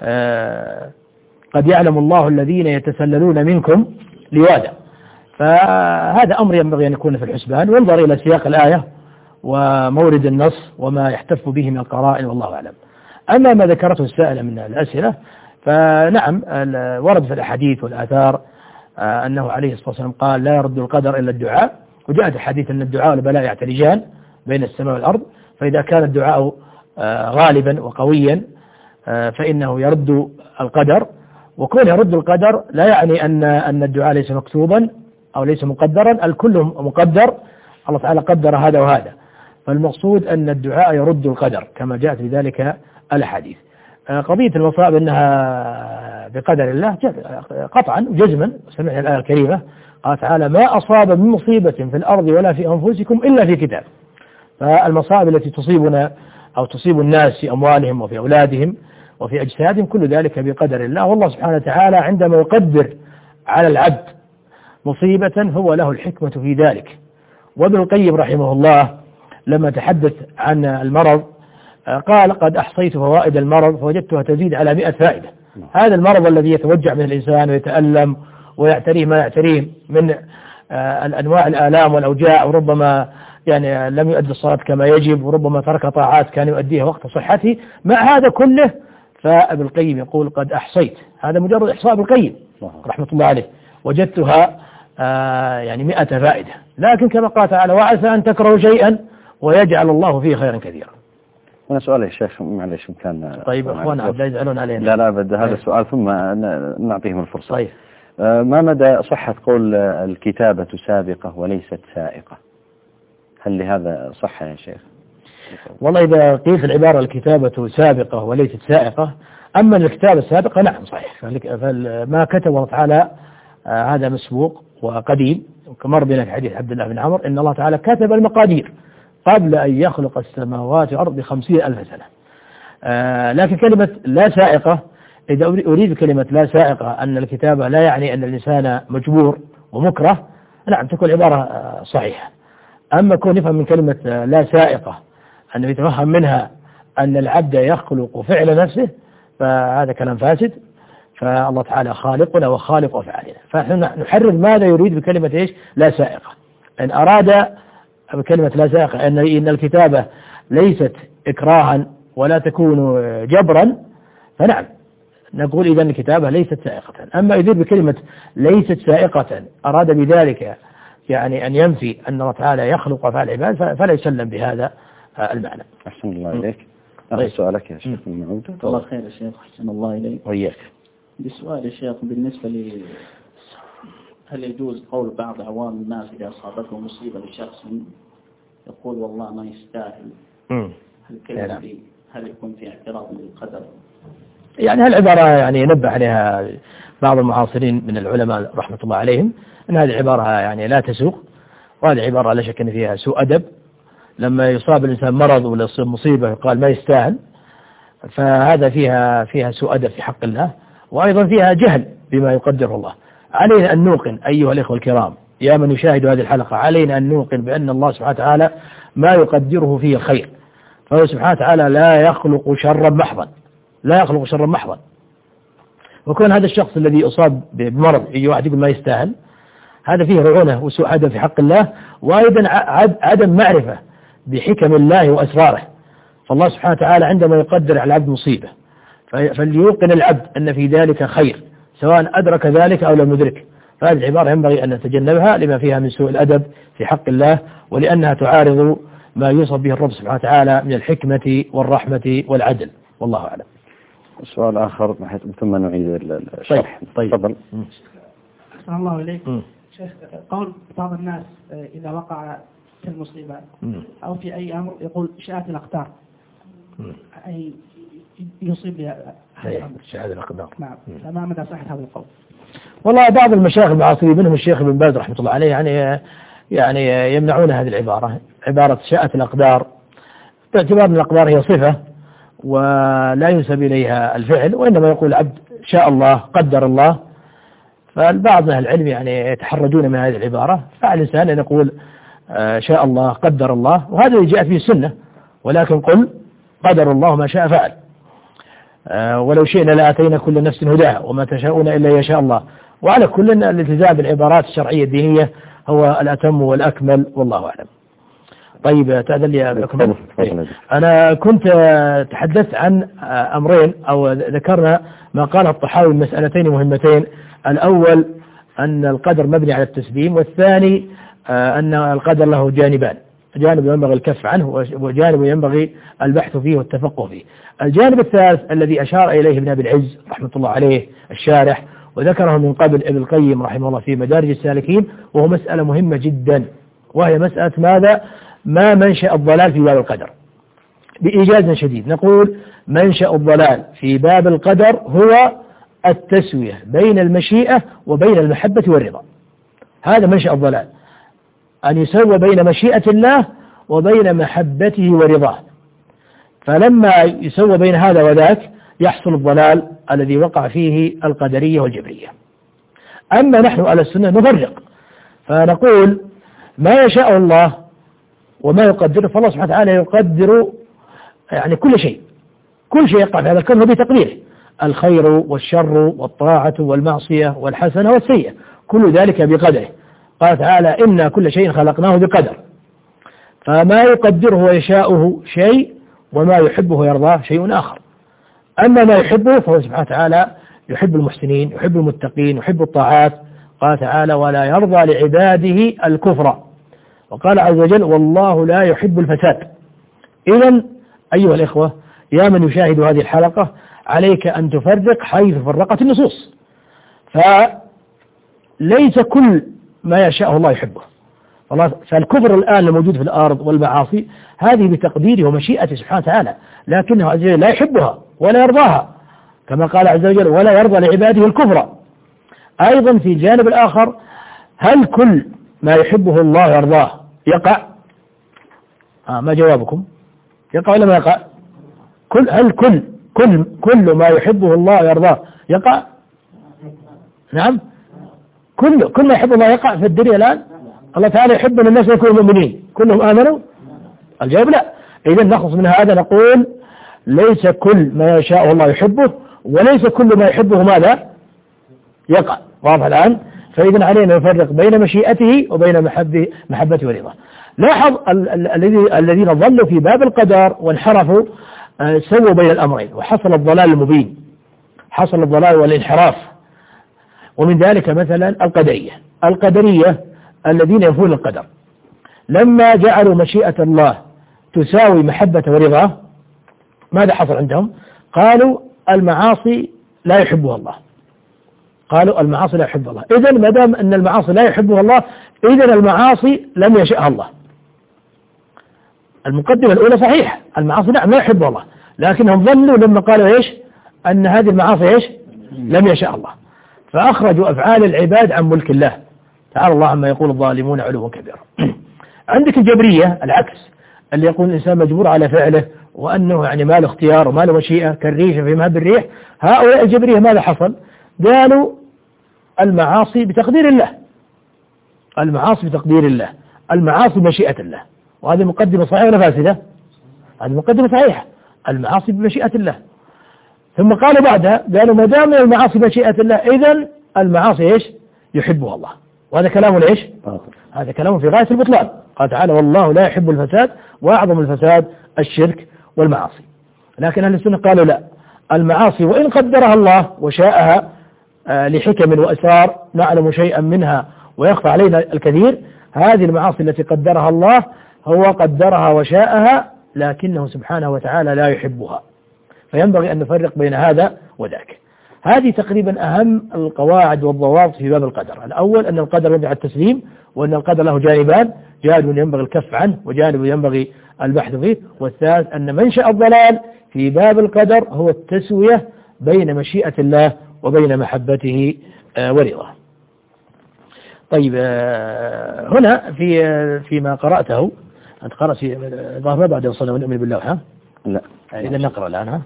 قد يعلم الله الذين يتسللون منكم لواذا. فهذا أمر ينبغي أن يكون في الحسبان، وانظر إلى سياق الآية ومورد النص وما يحتف به من القرائن، والله أعلم. أما ما ذكرته السائل من الأسئلة فنعم ورد في الأحاديث والآثار أنه عليه الصلاة والسلام قال لا يرد القدر إلا الدعاء، وجاءت الحديث أن الدعاء والبلاء يعتلجان بين السماء والأرض. فإذا كان الدعاء غالبا وقويا فإنه يرد القدر، وكون يرد القدر لا يعني أن الدعاء ليس مكتوبا أو ليس مقدرا، الكل مقدر، الله تعالى قدر هذا وهذا، فالمقصود أن الدعاء يرد القدر كما جاءت بذلك الأحاديث. قضية المصائب أنها بقدر الله قطعا وجزما، سمعنا الآية الكريمة قال تعالى ما أصاب من مصيبة في الأرض ولا في أنفسكم إلا في كتاب. فالمصائب التي تصيبنا أو تصيب الناس في أموالهم وفي أولادهم وفي أجسادهم كل ذلك بقدر الله، والله سبحانه وتعالى عندما يقدر على العبد مصيبة هو له الحكمة في ذلك. وابن القيم رحمه الله لما تحدث عن المرض قال قد أحصيت فوائد المرض فوجدتها تزيد على 100 فائدة. هذا المرض الذي يتوجع من الإنسان ويتألم ويعتريه ما يعتريه من الأنواع الآلام والأوجاع، وربما يعني لم يؤدي الصلاة كما يجب، وربما ترك طاعات كان يؤديها وقت صحته، مع هذا كله فابن القيم يقول قد أحصيت، هذا مجرد إحصاء ابن القيم رحمة الله عليه، وجدتها يعني 100 فائدة. لكن كما قال تعالى وعسى أن تكرهوا شيئا ويجعل الله فيه خيرا كثيرا. أنا سؤالي يا شيخ معلش كان طيب أخوانا لا يزعلون علينا. لا أبدا هذا السؤال ثم نعطيهم الفرصة. طيب ما مدى صحة قول الكتابة سابقة وليست سائقة؟ هل لهذا صحة يا شيخ؟ والله إذا قيس العبارة الكتابة سابقة وليست سائقة، أما الكتابة السابقة نعم صحيح، فما كتب الله تعالى هذا مسبوق وقديم، كمر بنا في حديث عبد الله بن عمر إن الله تعالى كتب المقادير قبل أن يخلق السماوات والأرض ب50,000 سنة. لكن كلمة لا سائقة، إذا أريد كلمة لا سائقة أن الكتابة لا يعني أن الإنسان مجبور ومكره، نعم تكون عبارة صحيحة. أما كون يفهم من كلمة لا سائقة أنه يتفهم منها أن العبد يخلق فعل نفسه فهذا كلام فاسد، فالله تعالى خالقنا وخالق أفعالنا، فنحن نحرر ماذا يريد بكلمة إيش لا سائقة. إن أراد بكلمة لا سائقة أن الكتابة ليست إكراها ولا تكون جبرا فنعم نقول إذا الكتابة ليست سائقة. أما إذا بكلمة ليست سائقة أراد بذلك يعني أن ينفي أن الله تعالى يخلق أفعال العباد فلا يسلم بهذا المعنى. أحسن الله إليك. أخذ سؤالك يا شيخ من معود. الله خير يا شيخ، أحسن الله إليك. وإياك. بسؤال يا شيخ بالنسبة هل يجوز قول بعض عوام الناس إذا أصابته مصيبة لشخص يقول والله ما يستاهل، هل يكون في اعتراض للقدر؟ يعني هالعبارة يعني ينبه عليها بعض المعاصرين من العلماء رحمة الله عليهم أن هذه العبارة يعني لا تسوق، وهذه عبارة لا شك أن فيها سوء أدب. لما يصاب الإنسان مرض ولا يصيب مصيبة يقال ما يستاهل، فهذا فيها سوء أدب في حق الله، وأيضا فيها جهل بما يقدره الله. علينا أن نوقن أيها الإخوة الكرام يا من يشاهد هذه الحلقة، علينا أن نوقن بأن الله سبحانه وتعالى ما يقدره فيه الخير، فهو سبحانه وتعالى لا يخلق شرا محضا، لا يخلق شرا محضا. وكون هذا الشخص الذي أصاب بمرض يجي واحد يقول ما يستاهل، هذا فيه رعونة وسوء أدب في حق الله، وأيضا عدم معرفة بحكم الله وأسراره. فالله سبحانه وتعالى عندما يقدر على العبد مصيبة فليوقن العبد أن في ذلك خير سواء أدرك ذلك أو لم يدرك. فهذه العبارة ينبغي أن نتجنبها لما فيها من سوء الأدب في حق الله، ولأنها تعارض ما يوصف به الرب سبحانه وتعالى من الحكمة والرحمة والعدل، والله أعلم. سؤال آخر ثم نعيد الشرح. طيب. تفضل. أحسن الله إليك. شيخ، قول بعض الناس إذا وقع في المصيبة أو في أي أمر يقول شاءت الأقدار، أي يصيب لي هذا الأمر. شاءت الأقدار. نعم. فما مدى صحة هذا القول؟ والله بعض المشايخ المعاصرين منهم الشيخ ابن باز رحمة الله عليه يعني يمنعون هذه العبارة، عبارة شاءت الأقدار، باعتبار أن الأقدار هي صفة ولا ينسب إليها الفعل، وإنما يقول العبد شاء الله قدر الله. فالبعض من العلم يعني يتحرجون من هذه العبارة، فعلى الإنسان أن يقول شاء الله قدر الله، وهذا اللي جاء فيه السنة، ولكن قل قدر الله ما شاء فعل، ولو شئنا لآتينا كل نفس هداها وما تشاءون إلا يشاء الله. وعلى كل الالتزام بالعبارات الشرعية الدينية هو الأتم والأكمل، والله أعلم. طيب تأذن لي أكمل. أنا كنت تحدثت عن أمرين أو ذكرنا ما قاله الطحاوي من مسألتين مهمتين. الأول أن القدر مبني على التسليم، والثاني أن القدر له جانبان. جانب ينبغي الكف عنه، وجانب ينبغي البحث فيه والتفقه فيه. الجانب الثالث الذي أشار إليه ابن أبي العز رحمة الله عليه الشارح، وذكره من قبل ابن القيم رحمه الله في مدارج السالكين، وهو مسألة مهمة جدا، وهي مسألة ماذا؟ ما منشأ الضلال في باب القدر. بإيجاز شديد نقول منشأ الضلال في باب القدر هو التسوية بين المشيئة وبين المحبة والرضا. هذا منشأ الضلال، أن يسوى بين مشيئة الله وبين محبته ورضاه. فلما يسوى بين هذا وذاك يحصل الضلال الذي وقع فيه القدرية والجبرية. أما نحن على السنة نفرق، فنقول ما يشاء الله وما يقدره، فالله سبحانه وتعالى يقدر يعني كل شيء يقع في هذا الكون بتقديره، الخير والشر والطاعة والمعصية والحسنة والسيئة، كل ذلك بقدره. قال تعالى إنا كل شيء خلقناه بقدر. فما يقدره ويشاؤه شيء، وما يحبه ويرضاه شيء آخر. أما ما يحبه فهو سبحانه وتعالى يحب المحسنين، يحب المتقين، يحب الطاعات. قال تعالى ولا يرضى لعباده الكفر. وقال عز وجل والله لا يحب الفساد. إذن أيها الإخوة يا من يشاهد هذه الحلقة عليك أن تفرق حيث فرقت النصوص، فليس كل ما يشاء الله يحبه. فالكفر الآن الموجود في الأرض والمعاصي هذه بتقديره ومشيئته سبحانه وتعالى، لكنه عز وجل لا يحبها ولا يرضاها، كما قال عز وجل ولا يرضى لعباده الكفر. أيضا في الجانب الآخر هل كل ما يحبه الله يرضاه يقع؟ ما جوابكم؟ يقع ولا ما يقع؟ هل كل ما يحبه الله يرضاه يقع؟ نعم، كل ما يحب الله يقع في الدنيا الآن. الله تعالى يحب أن الناس يكونوا مؤمنين كلهم آمنوا؟ الجواب لا. إذا نخلص من هذا نقول ليس كل ما يشاء الله يحبه، وليس كل ما يحبه ماذا يقع. واضح الآن؟ فإذا علينا نفرق بين مشيئته وبين محبته ورضاه. لاحظ الذين ضلوا في باب القدر وانحرفوا سووا بين الأمرين، وحصل الضلال المبين، حصل الضلال والانحراف. ومن ذلك مثلا القدرية الذين ينفون القدر لما جعلوا مشيئة الله تساوي محبة ورضاه ماذا حصل عندهم؟ قالوا المعاصي لا يحبها الله. إذن ما دام أن المعاصي لا يحبها الله، إذن المعاصي لم يشأها الله. المقدمة الأولى صحيح، المعاصي نعم لا يحبها الله، لكنهم ظنوا لما قالوا أن هذه المعاصي لم يشاء الله، فأخرجوا أفعال العباد عن ملك الله. تعالى الله عما يقول الظالمون علوا كبيرا. عندك الجبرية العكس، اللي يقول الإنسان مجبور على فعله، وأنه يعني ما له اختيار وما له مشيئة كالريشة في مهب الريح. هؤلاء الجبرية ماذا حصل؟ قالوا المعاصي بتقدير الله، المعاصي بمشيئة الله. وهذه مقدمة صحيحة ولا فاسدة؟ هذه مقدمة صحيحة، المعاصي بمشيئة الله. ثم قالوا بعدها قالوا ما دام المعاصي بمشيئة الله إذن المعاصي يحبها الله. وهذا كلام هذا كلام في غاية البطلان. قال تعالى والله لا يحب الفساد، وأعظم الفساد الشرك والمعاصي. لكن أهل السنة قالوا لا، المعاصي وإن قدرها الله وشاءها لحكم وأسرار نعلم شيئا منها ويخفى علينا الكثير، هذه المعاصي التي قدرها الله هو قدرها وشاءها، لكنه سبحانه وتعالى لا يحبها. فينبغي أن نفرق بين هذا وذاك. هذه تقريبا أهم القواعد والضوابط في باب القدر. الأول أن القدر يرجع التسليم، وأن القدر له جانبان، جانب ينبغي الكف عنه وجانب ينبغي البحث فيه. والثالث أن منشأ الضلال في باب القدر هو التسوية بين مشيئة الله وبين محبته ورضاه. طيب هنا فيما قرأته أنت قرأت في ظاهر بعد وصلنا ونؤمن باللوح لا إذا نقرأ الآن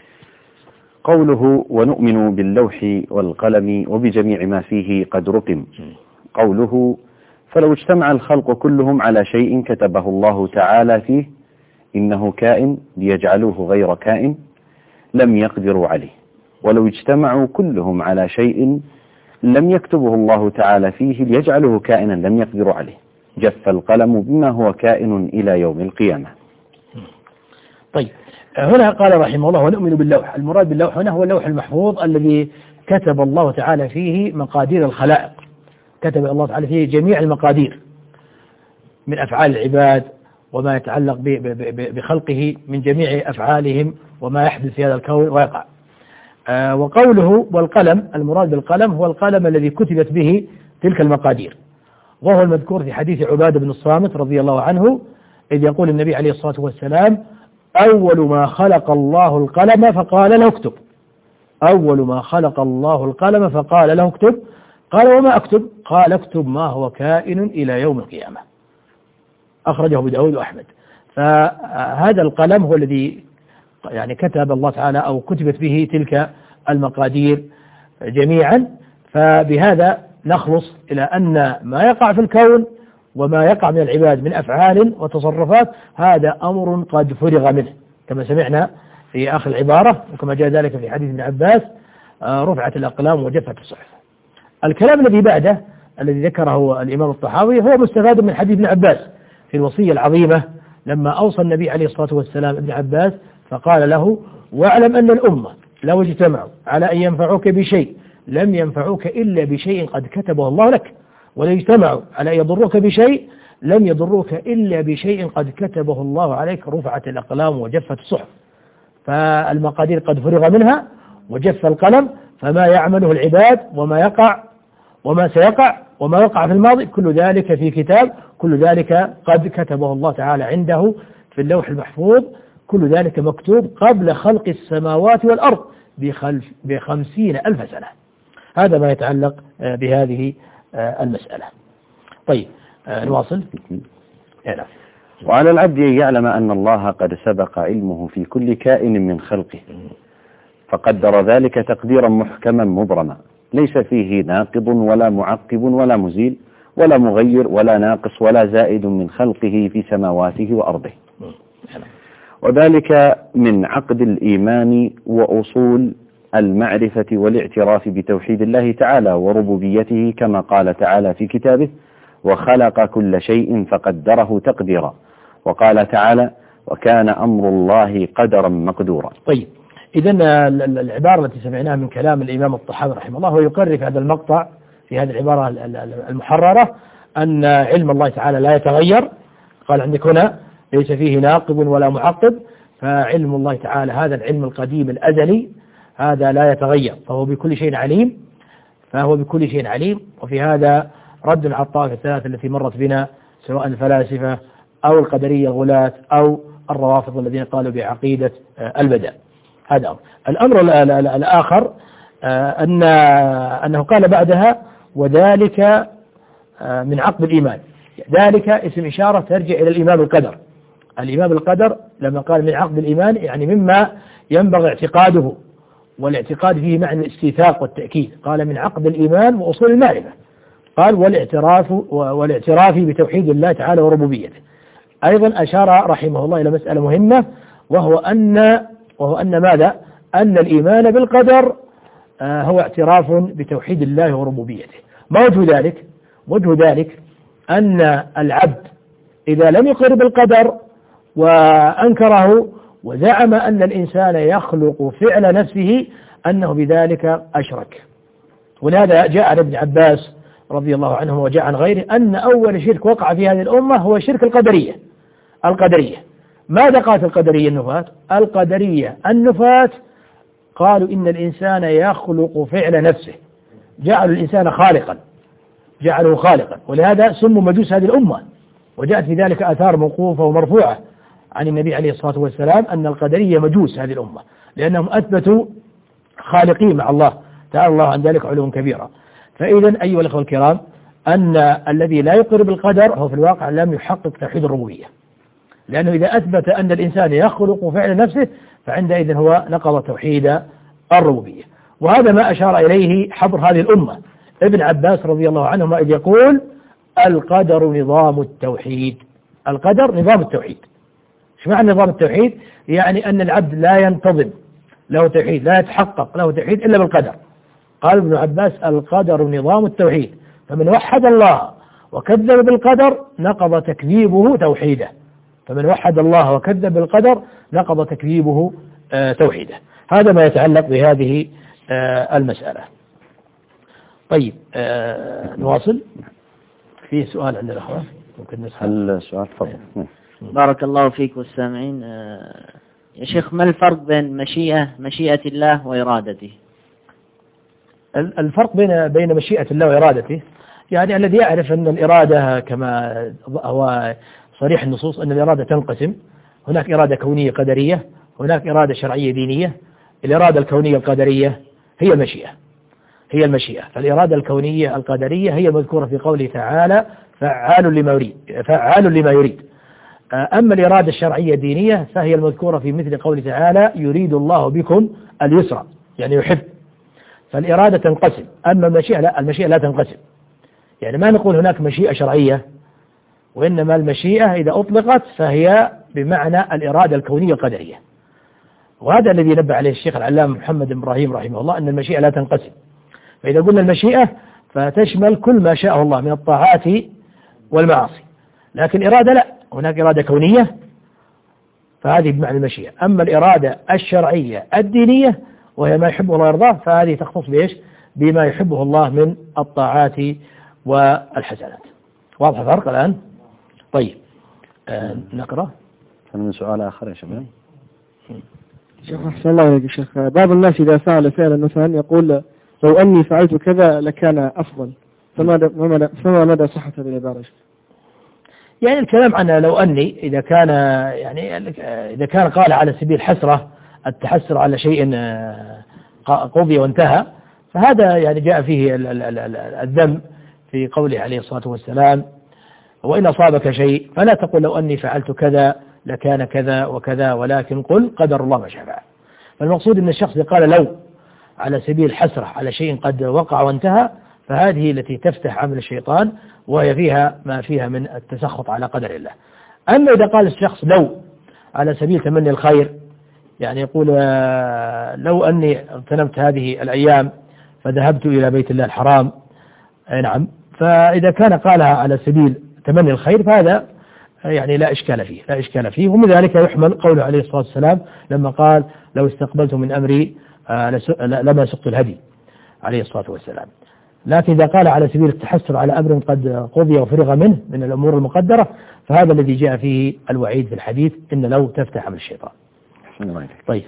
قوله ونؤمن باللوح والقلم وبجميع ما فيه قد رقم. قوله فلو اجتمع الخلق كلهم على شيء كتبه الله تعالى فيه إنه كائن ليجعلوه غير كائن لم يقدروا عليه، ولو اجتمعوا كلهم على شيء لم يكتبه الله تعالى فيه ليجعلوه كائنا لم يقدروا عليه، جف القلم بما هو كائن إلى يوم القيامة. طيب هنا قال رحمه الله ونؤمن باللوح. المراد باللوح هنا هو اللوح المحفوظ الذي كتب الله تعالى فيه مقادير الخلائق، كتب الله تعالى فيه جميع المقادير من أفعال العباد وما يتعلق بخلقه من جميع أفعالهم وما يحدث في هذا الكون ويقع. وقوله والقلم، المراد بالقلم هو القلم الذي كتبت به تلك المقادير، وهو المذكور في حديث عبادة بن الصامت رضي الله عنه إذ يقول النبي عليه الصلاة والسلام: أول ما خلق الله القلم فقال له اكتب. أول ما خلق الله القلم فقال له اكتب. قال: وما أكتب؟ قال: اكتب ما هو كائن إلى يوم القيامة. أخرجه أبو داود وأحمد. فهذا القلم هو الذي يعني كتب الله تعالى أو كتبت به تلك المقادير جميعا. فبهذا نخلص إلى أن ما يقع في الكون وما يقع من العباد من أفعال وتصرفات هذا أمر قد فرغ منه، كما سمعنا في آخر العبارة، وكما جاء ذلك في حديث ابن عباس: رفعت الأقلام وجفت الصحف. الكلام الذي بعده الذي ذكره الإمام الطحاوي هو مستفاد من حديث ابن عباس في الوصية العظيمة لما أوصى النبي عليه الصلاة والسلام ابن عباس فقال له: واعلم أن الأمة لو اجتمعوا على أن ينفعوك بشيء لم ينفعوك إلا بشيء قد كتبه الله لك، ولو اجتمعوا على أن يضروك بشيء لم يضروك إلا بشيء قد كتبه الله عليك. رفعت الأقلام وجفت الصحف. فالمقادير قد فرغ منها وجف القلم، فما يعمله العباد وما يقع وما سيقع وما وقع في الماضي كل ذلك في كتاب، كل ذلك قد كتبه الله تعالى عنده في اللوح المحفوظ، كل ذلك مكتوب قبل خلق السماوات والأرض ب50,000 سنة. هذا ما يتعلق بهذه المسألة. طيب نواصل. وعلى العبد أن يعلم أن الله قد سبق علمه في كل كائن من خلقه، فقدر ذلك تقديرا محكما مبرما ليس فيه ناقض ولا معقب ولا مزيل ولا مغير ولا ناقص ولا زائد من خلقه في سماواته وأرضه، وذلك من عقد الإيمان وأصول المعرفة والاعتراف بتوحيد الله تعالى وربوبيته، كما قال تعالى في كتابه: وخلق كل شيء فقدره تقديرا. وقال تعالى: وكان أمر الله قدرا مقدورا. طيب، إذن العبارة التي سمعناها من كلام الإمام الطحاوي رحمه الله هو يقرر في هذا المقطع في هذه العبارة المحررة أن علم الله تعالى لا يتغير. قال عندك هنا: ليس فيه ناقض ولا معقب، فعلم الله تعالى هذا العلم القديم الأزلي هذا لا يتغير، فهو بكل شيء عليم. وفي هذا رد على الطائفة الثلاثة التي مرت بنا، سواء الفلاسفة أو القدرية الغلاة أو الروافض الذين قالوا بعقيدة البدء. هذا الأمر الآخر أنه قال بعدها: وذلك من عقد الإيمان. ذلك اسم إشارة ترجع إلى الإيمان بالقدر. الإيمان بالقدر لما قال من عقد الإيمان يعني مما ينبغي اعتقاده، والاعتقاد فيه معنى الاستيثاق والتأكيد. قال من عقد الإيمان وأصول المعرفة. قال والاعتراف بتوحيد الله تعالى وربوبيته. أيضا أشار رحمه الله إلى مسألة مهمة، وهو أن ماذا؟ أن الإيمان بالقدر هو اعتراف بتوحيد الله وربوبيته. ما وجه ذلك؟ وجه ذلك أن العبد إذا لم يقر بالقدر وأنكره وزعم أن الإنسان يخلق فعل نفسه أنه بذلك أشرك. ولهذا جاء عن ابن عباس رضي الله عنه وجاء عن غيره أن أول شرك وقع في هذه الأمة هو شرك القدرية. ماذا قالت القدرية النفاة قالوا إن الإنسان يخلق فعل نفسه، جعلوا الإنسان جعله خالقا، ولهذا سموا مجوس هذه الأمة. وجاءت في ذلك آثار موقوفة ومرفوعة عن النبي عليه الصلاة والسلام أن القدرية مجوس هذه الأمة، لأنهم أثبتوا خالقين مع الله تعالى الله عن ذلك علوا كبيرا. فإذا أيها الأخوة الكرام، أن الذي لا يقر بالقدر هو في الواقع لم يحقق توحيد الربوبية، لأنه إذا أثبت أن الإنسان يخلق فعل نفسه فعندئذ هو نقض توحيد الربوبية. وهذا ما أشار إليه حبر هذه الأمة ابن عباس رضي الله عنهما إذ يقول: القدر نظام التوحيد. القدر نظام التوحيد. ايش معنى نظام التوحيد؟ يعني أن العبد لا ينتظم له توحيد، لا يتحقق له توحيد إلا بالقدر. قال ابن عباس: القدر نظام التوحيد، فمن وحد الله وكذب بالقدر نقض تكذيبه توحيده. فمن وحد الله وكذب بالقدر نقض تكذيبه توحيده. هذا ما يتعلق بهذه المسألة. طيب نواصل. في سؤال عند الأخوة ممكن نسأل. السؤال تفضل. بارك الله فيك والسامعين. يا شيخ، ما الفرق بين مشيئة الله وإرادته؟ الفرق بين مشيئة الله وإرادته، يعني الذي يعرف أن الإرادة كما هو صريح النصوص أن الإرادة تنقسم، هناك إرادة كونية قدرية، هناك إرادة شرعية دينية. الإرادة الكونية القدرية هي المشيئة، فالإرادة الكونية القدرية هي مذكورة في قوله تعالى فعال لما يريد. أما الإرادة الشرعية الدينية فهي المذكورة في مثل قوله تعالى يريد الله بكم اليسر، يعني يحب. فالإرادة تنقسم، أما المشيئة لا، المشيئة لا تنقسم. يعني ما نقول هناك مشيئة شرعية، وإنما المشيئة إذا أطلقت فهي بمعنى الإرادة الكونية القدرية. وهذا الذي نبه عليه الشيخ العلامة محمد بن إبراهيم رحمه الله، أن المشيئة لا تنقسم. فإذا قلنا المشيئة فتشمل كل ما شاءه الله من الطاعات والمعاصي، لكن إرادة لا، هناك إرادة كونية فهذه بمعنى المشيئة. أما الإرادة الشرعية الدينية وهي ما يحبه الله ويرضاه فهذه تختص بإيش؟ بما يحبه الله من الطاعات والحسنات. واضح الفرق الآن؟ طيب نقرأ من سؤال آخر يا شباب. شيخ أحسن الله عليك شيخ، بعض الناس إذا فعل فعلا مثلا يقول لو أني فعلت كذا لكان أفضل، فما مدى صحة هذه العبارة؟ يعني الكلام عنه لو أني إذا كان قال على سبيل الحسرة، التحسر على شيء قضي وانتهى، فهذا يعني جاء فيه الذم في قوله عليه الصلاة والسلام وإن أصابك شيء فلا تقل لو أني فعلت كذا لكان كذا وكذا، ولكن قل قدر الله ما شاء فعل. فالمقصود أن الشخص قال لو على سبيل الحسرة على شيء قد وقع وانتهى، فهذه التي تفتح عمل الشيطان، وهي فيها ما فيها من التسخط على قدر الله. أما إذا قال الشخص لو على سبيل تمني الخير، يعني يقول لو أني اغتنمت هذه الأيام فذهبت إلى بيت الله الحرام، نعم، فإذا كان قالها على سبيل تمني الخير فهذا يعني لا إشكال فيه. ومن ذلك يحمل قوله عليه الصلاة والسلام لما قال لو استقبلت من أمري لما سقت الهدي عليه الصلاة والسلام. لكن إذا قال على سبيل التحسر على أمر قد قضي وفرغ منه من الأمور المقدرة، فهذا الذي جاء فيه الوعيد في الحديث إن لو تفتح عمل الشيطان. طيب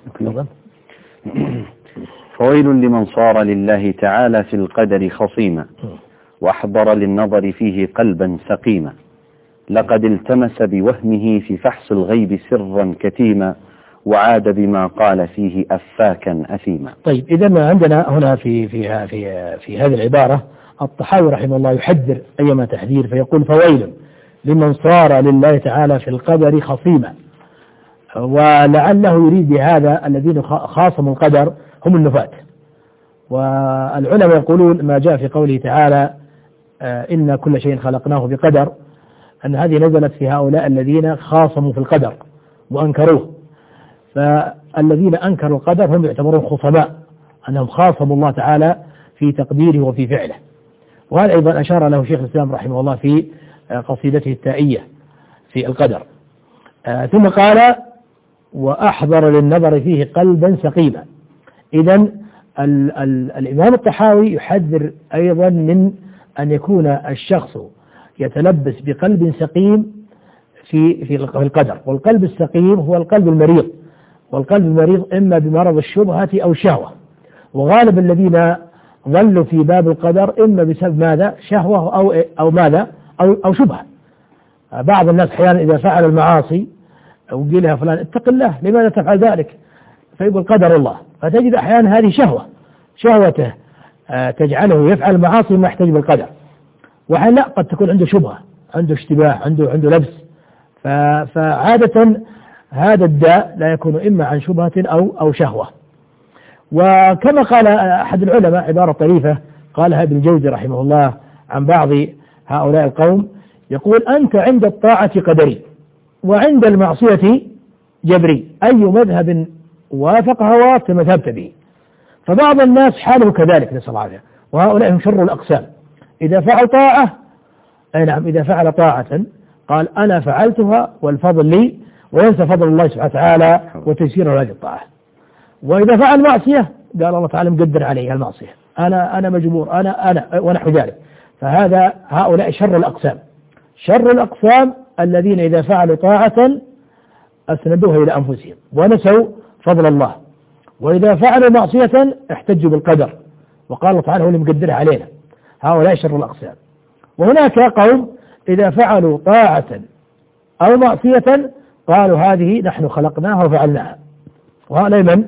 فويل لمن صار لله تعالى في القدر خصيما واحضر للنظر فيه قلبا سقيما، لقد التمس بوهمه في فحص الغيب سرا كتيما، وعاد بما قال فيه أفاكا أثيما. طيب إذا عندنا هنا في هذه العبارة الطحاوي رحمه الله يحذر أيما تحذير، فيقول فويل لمن صار لله تعالى في القدر خصيما. ولعله يريد بهذا الذين خاصموا القدر هم النفاة. والعلماء يقولون ما جاء في قوله تعالى إن كل شيء خلقناه بقدر، أن هذه نزلت في هؤلاء الذين خاصموا في القدر وأنكروه. فالذين أنكروا القدر هم يعتبرون خصماء، أنهم خاصموا الله تعالى في تقديره وفي فعله. وهذا أيضا أشار له شيخ الإسلام رحمه الله في قصيدته التائية في القدر. ثم قال وأحضر للنظر فيه قلبا سقيما. إذن الإمام الطحاوي يحذر أيضا من أن يكون الشخص يتلبس بقلب سقيم في القدر. والقلب السقيم هو القلب المريض، والقلب المريض إما بمرض الشبهة أو الشهوة. وغالب الذين ظلوا في باب القدر إما بسبب ماذا؟ شهوة أو ماذا؟ أو شبهة. بعض الناس أحيانا إذا فعل المعاصي وقيل لها فلان اتق الله لماذا تفعل ذلك؟ فيقول قدر الله. فتجد أحيانا هذه شهوته تجعله يفعل المعاصي ما يحتاج بالقدر. وحين لا، قد تكون عنده شبهة، عنده اشتباه، عنده لبس. فعادة هذا الداء لا يكون إما عن شبهة أو شهوة. وكما قال أحد العلماء عبارة طريفة قالها ابن الجوزي رحمه الله عن بعض هؤلاء القوم، يقول أنت عند الطاعة قدري وعند المعصية جبري، أي مذهب وافق هواك مذهبت به. فبعض الناس حاله كذلك نسأل الله العافية، وهؤلاء هم شر الأقسام. إذا فعل طاعة إذا فعل طاعة قال أنا فعلتها والفضل لي، وينسى فضل الله سبحانه وتعالى وتيسير هذه الطاعة. وإذا فعل معصية قال الله تعالى مقدر عليه المعصية، أنا مجبور، أنا ونحو ذلك. فهؤلاء شر الأقسام الذين إذا فعلوا طاعة أسندوها إلى أنفسهم ونسوا فضل الله، وإذا فعلوا معصية احتجوا بالقدر وقال الله تعالى هو اللي مقدرها علينا، هؤلاء شر الأقسام. وهناك قوم إذا فعلوا طاعة أو معصية قالوا هذه نحن خلقناها وفعلناها، وهؤلاء من؟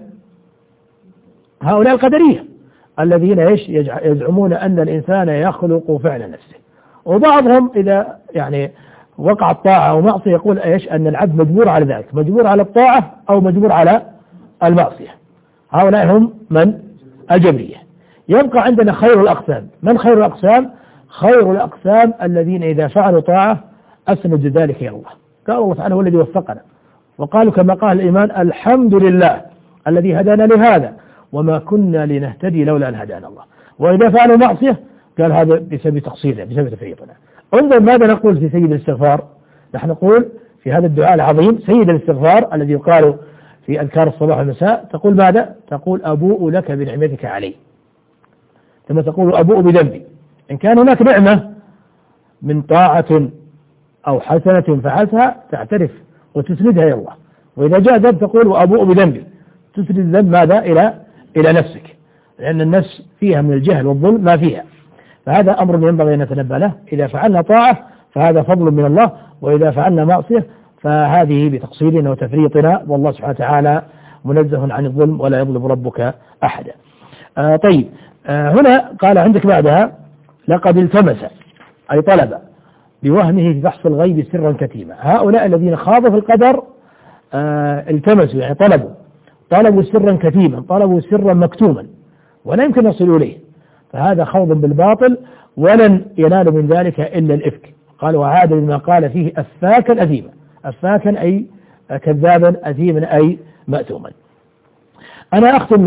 هؤلاء القدرية الذين يزعمون أن الإنسان يخلق فعل نفسه. وبعضهم إذا يعني وقعت طاعة أو معصية يقول أن العبد مجبور على ذلك، مجبور على الطاعة أو مجبور على المعصية. هؤلاء هم من؟ الجبرية. يبقى عندنا خير الأقسام. من خير الأقسام؟ خير الأقسام الذين إذا فعلوا طاعة أسندوا ذلك إلى الله. قال الله تعالى هو الذي وفقنا، وقالوا كما قال الإيمان الحمد لله الذي هدانا لهذا وما كنا لنهتدي لولا أن هدانا الله. وإذا فعلوا معصية قال هذا بسبب تقصيرنا بسبب تفريطنا. انظر ماذا نقول في سيد الاستغفار. نحن نقول في هذا الدعاء العظيم سيد الاستغفار الذي يقال في أذكار الصباح والمساء، تقول ماذا؟ تقول أبوء لك بنعمتك علي، ثم تقول أبوء بذنبي. إن كان هناك نعمة من طاعة أو حسنة فعلتها تعترف وتسندها إلى الله، وإذا جاء ذنب تقول وأبوء بذنبي، تسند الذنب ماذا؟ إلى نفسك، لأن النفس فيها من الجهل والظلم ما فيها. فهذا أمر ينبغي أن نتنبه له. إذا فعلنا طاعة فهذا فضل من الله، وإذا فعلنا معصية فهذه بتقصيرنا وتفريطنا، والله سبحانه وتعالى منزه عن الظلم ولا يظلم ربك أحدا. طيب هنا قال عندك بعدها لقد التمس أي طلب بوهمه في بحث الغيب سرا كتيما. هؤلاء الذين خاضوا في القدر التمسوا يعني طلبوا سرا كتيما، طلبوا سرا مكتوما ولا يمكن يصلوا إليه، فهذا خوض بالباطل ولن ينال من ذلك إلا الإفك. قال وعاد بما قال فيه أفاكا أثيما، أفاكا أي كذابا، أثيما أي مأثوما. أنا أختم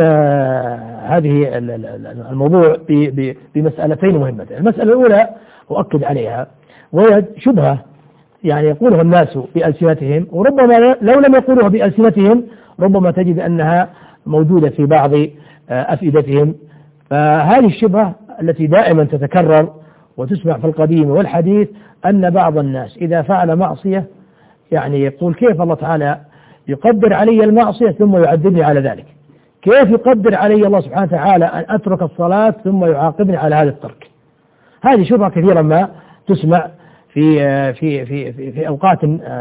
هذه الموضوع بمسألتين مهمتين. المسألة الأولى أؤكد عليها وهي شبهة يعني يقولها الناس بألسنتهم، وربما لو لم يقولوها بألسنتهم ربما تجد أنها موجودة في بعض أفئدتهم. فهذه الشبهة التي دائما تتكرر وتسمع في القديم والحديث أن بعض الناس إذا فعل معصية يعني يقول كيف الله تعالى يقدر علي المعصية ثم يعذبني على ذلك، كيف يقدر علي الله سبحانه وتعالى أن أترك الصلاة ثم يعاقبني على هذا الترك. هذه شبهة كثيرا ما تسمع في في في في, في أوقات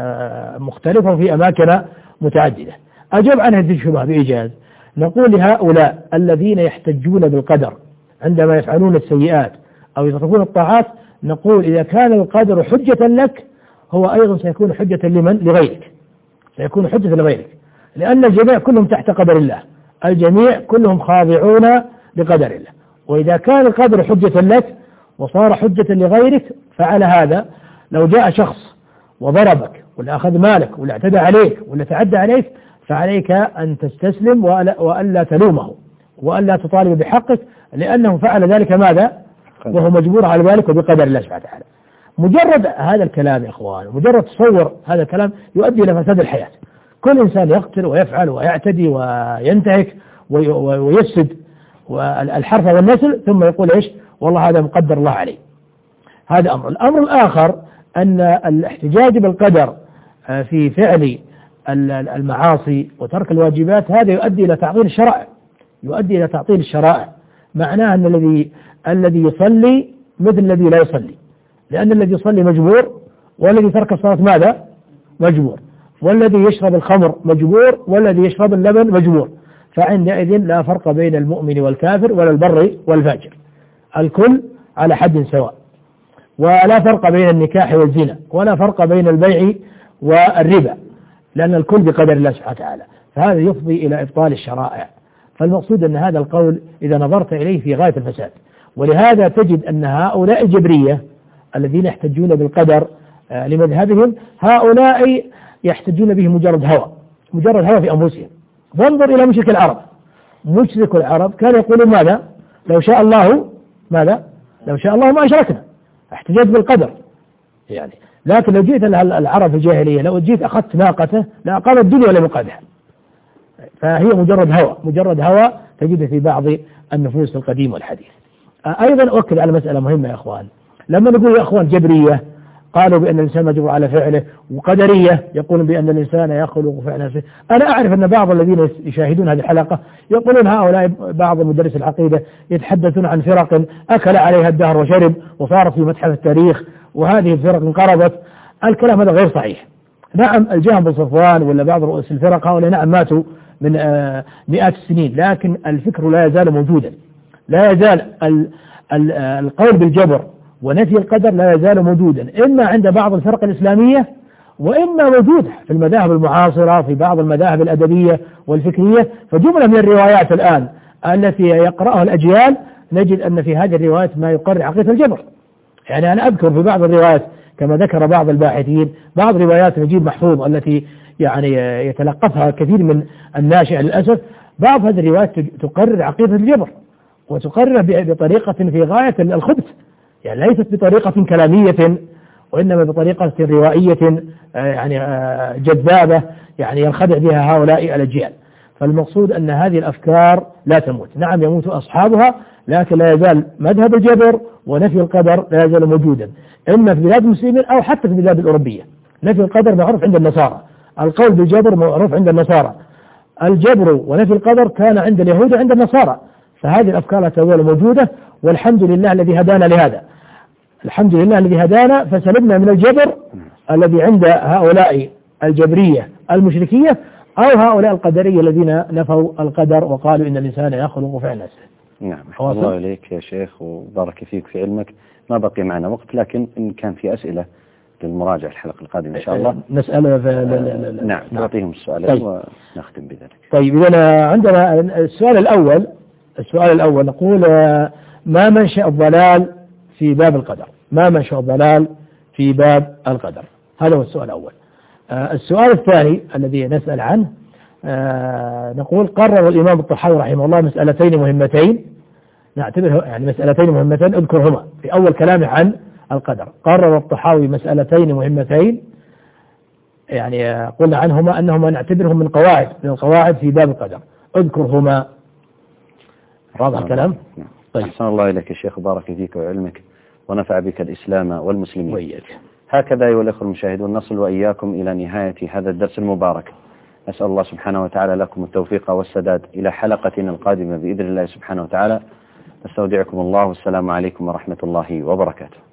مختلفة وفي أماكن متعددة. أجاب عن هذه الشبهة بإيجاز. نقول لهؤلاء الذين يحتجون بالقدر عندما يفعلون السيئات أو يتركون الطاعات، نقول إذا كان القدر حجة لك هو أيضا سيكون حجة لمن؟ لغيرك، سيكون حجة لغيرك، لأن الجميع كلهم تحت قدر الله، الجميع كلهم خاضعون لقدر الله. وإذا كان القدر حجة لك وصار حجة لغيرك فعلى هذا لو جاء شخص وضربك ولا أخذ مالك ولا اعتدى عليك ولا تعدى عليك فعليك أن تستسلم وألا تلومه وألا تطالب بحقك، لأنه فعل ذلك ماذا؟ وهو مجبور على ذلك وبقدر الله سبحانه وتعالى. مجرد هذا الكلام يا إخوان، مجرد تصور هذا الكلام يؤدي إلى فساد الحياة. كل إنسان يقتل ويفعل ويعتدي وينتهك ويفسد الحرث والنسل ثم يقول إيش؟ والله هذا مقدر الله عليه. هذا أمر. الأمر الآخر أن الاحتجاج بالقدر في فعل المعاصي وترك الواجبات هذا يؤدي إلى تعطيل الشرائع، يؤدي إلى تعطيل الشرائع. معناه أن الذي يصلي مثل الذي لا يصلي، لأن الذي يصلي مجبور والذي ترك الصلاة ماذا؟ مجبور، والذي يشرب الخمر مجبور والذي يشرب اللبن مجبور. فعندئذ لا فرق بين المؤمن والكافر ولا البر والفاجر، الكل على حد سواء، ولا فرق بين النكاح والزنا ولا فرق بين البيع والربا، لأن الكل بقدر الله سبحانه وتعالى. فهذا يفضي إلى إبطال الشرائع. فالمقصود أن هذا القول إذا نظرت إليه في غاية الفساد. ولهذا تجد أن هؤلاء الجبرية الذين يحتجون بالقدر لمذهبهم هؤلاء يحتجون به مجرد هوى في أنفسهم. وانظر إلى مشرك العرب. مشرك العرب كان يقولون ماذا؟ لو شاء الله ماذا؟ لو شاء الله ما أشركنا. احتجاج بالقدر يعني. لكن لو جئت العرب في الجاهلية لو جئت أخذت ناقته لأقام الدنيا ولا مقادها. فهي مجرد هوى تجد في بعض النفوس القديمة والحديث. أيضا أؤكد على مسألة مهمة يا أخوان. لما نقول يا أخوان جبرية قالوا بأن الإنسان مجبور على فعله، وقدرية يقولون بأن الإنسان يخلق فعل نفسه. أنا أعرف أن بعض الذين يشاهدون هذه الحلقة يقولون هؤلاء بعض مدرس العقيدة يتحدثون عن فرق أكل عليها الدهر وشرب وصارت في متحف التاريخ وهذه الفرق انقرضت. الكلام هذا غير صحيح. نعم الجهم بن صفوان ولا بعض رؤوس الفرق هؤلاء نعم ماتوا من مئات السنين، لكن الفكر لا يزال موجودا. لا يزال القول بالجبر ونفي القدر لا يزال موجودا، إما عند بعض الفرق الإسلامية وإما موجود في المذاهب المعاصرة في بعض المذاهب الأدبية والفكرية. فجملة من الروايات الآن التي يقرأها الأجيال نجد أن في هذه الروايات ما يقرر عقيدة الجبر. يعني أنا أذكر في بعض الروايات كما ذكر بعض الباحثين بعض روايات نجيب محفوظ التي يعني يتلقفها كثير من الناشئ للأسف، بعض هذه الروايات تقرر عقيدة الجبر وتقرر بطريقة في غاية الخبث، يعني ليست بطريقة كلامية وإنما بطريقة روائية يعني جذابة يعني ينخدع بها هؤلاء الأجيال. فالمقصود أن هذه الأفكار لا تموت، نعم يموت أصحابها، لكن لا يزال مذهب الجبر ونفي القدر لا يزال موجودا، إما في بلاد المسلمين أو حتى في البلاد الأوروبية. نفي القدر معروف عند النصارى، القول بالجبر معروف عند النصارى، الجبر ونفي القدر كان عند اليهود وعند النصارى. فهذه الأفكار لا تزال موجودة، والحمد لله الذي هدانا لهذا. الحمد لله الذي هدانا فسلمنا من الجبر الذي عند هؤلاء الجبرية المشركية أو هؤلاء القدرية الذين نفوا القدر وقالوا إن الإنسان يخلق فعل نفسه. نعم الله إليك يا شيخ وبارك فيك في علمك. ما بقي معنا وقت، لكن إن كان في أسئلة للمراجعة الحلقة القادمة إن شاء الله نسأله نعم نعطيهم السؤالين طيب. ونختم بذلك. طيب إذا عندنا السؤال الأول نقول ما منشأ الضلال في باب القدر؟ ما منشأ الضلال في باب القدر؟ هذا هو السؤال الأول. السؤال الثاني الذي نسأل عنه نقول قرر الإمام الطحاوي رحمه الله مسألتين مهمتين، نعتبرها يعني مسألتين مهمتين اذكرهما في أول كلامه عن القدر. قرر الطحاوي مسألتين مهمتين يعني قلنا عنهما أنهما نعتبرهم من القواعد في باب القدر، اذكرهما. واضح الكلام؟ طيب. أحسن الله إليك يا شيخ وبارك فيك وعلمك ونفع بك الإسلام والمسلمين وإياك. هكذا أيها الأخوة المشاهدون نصل وإياكم إلى نهاية هذا الدرس المبارك. أسأل الله سبحانه وتعالى لكم التوفيق والسداد إلى حلقتنا القادمة بإذن الله سبحانه وتعالى. أستودعكم الله والسلام عليكم ورحمة الله وبركاته.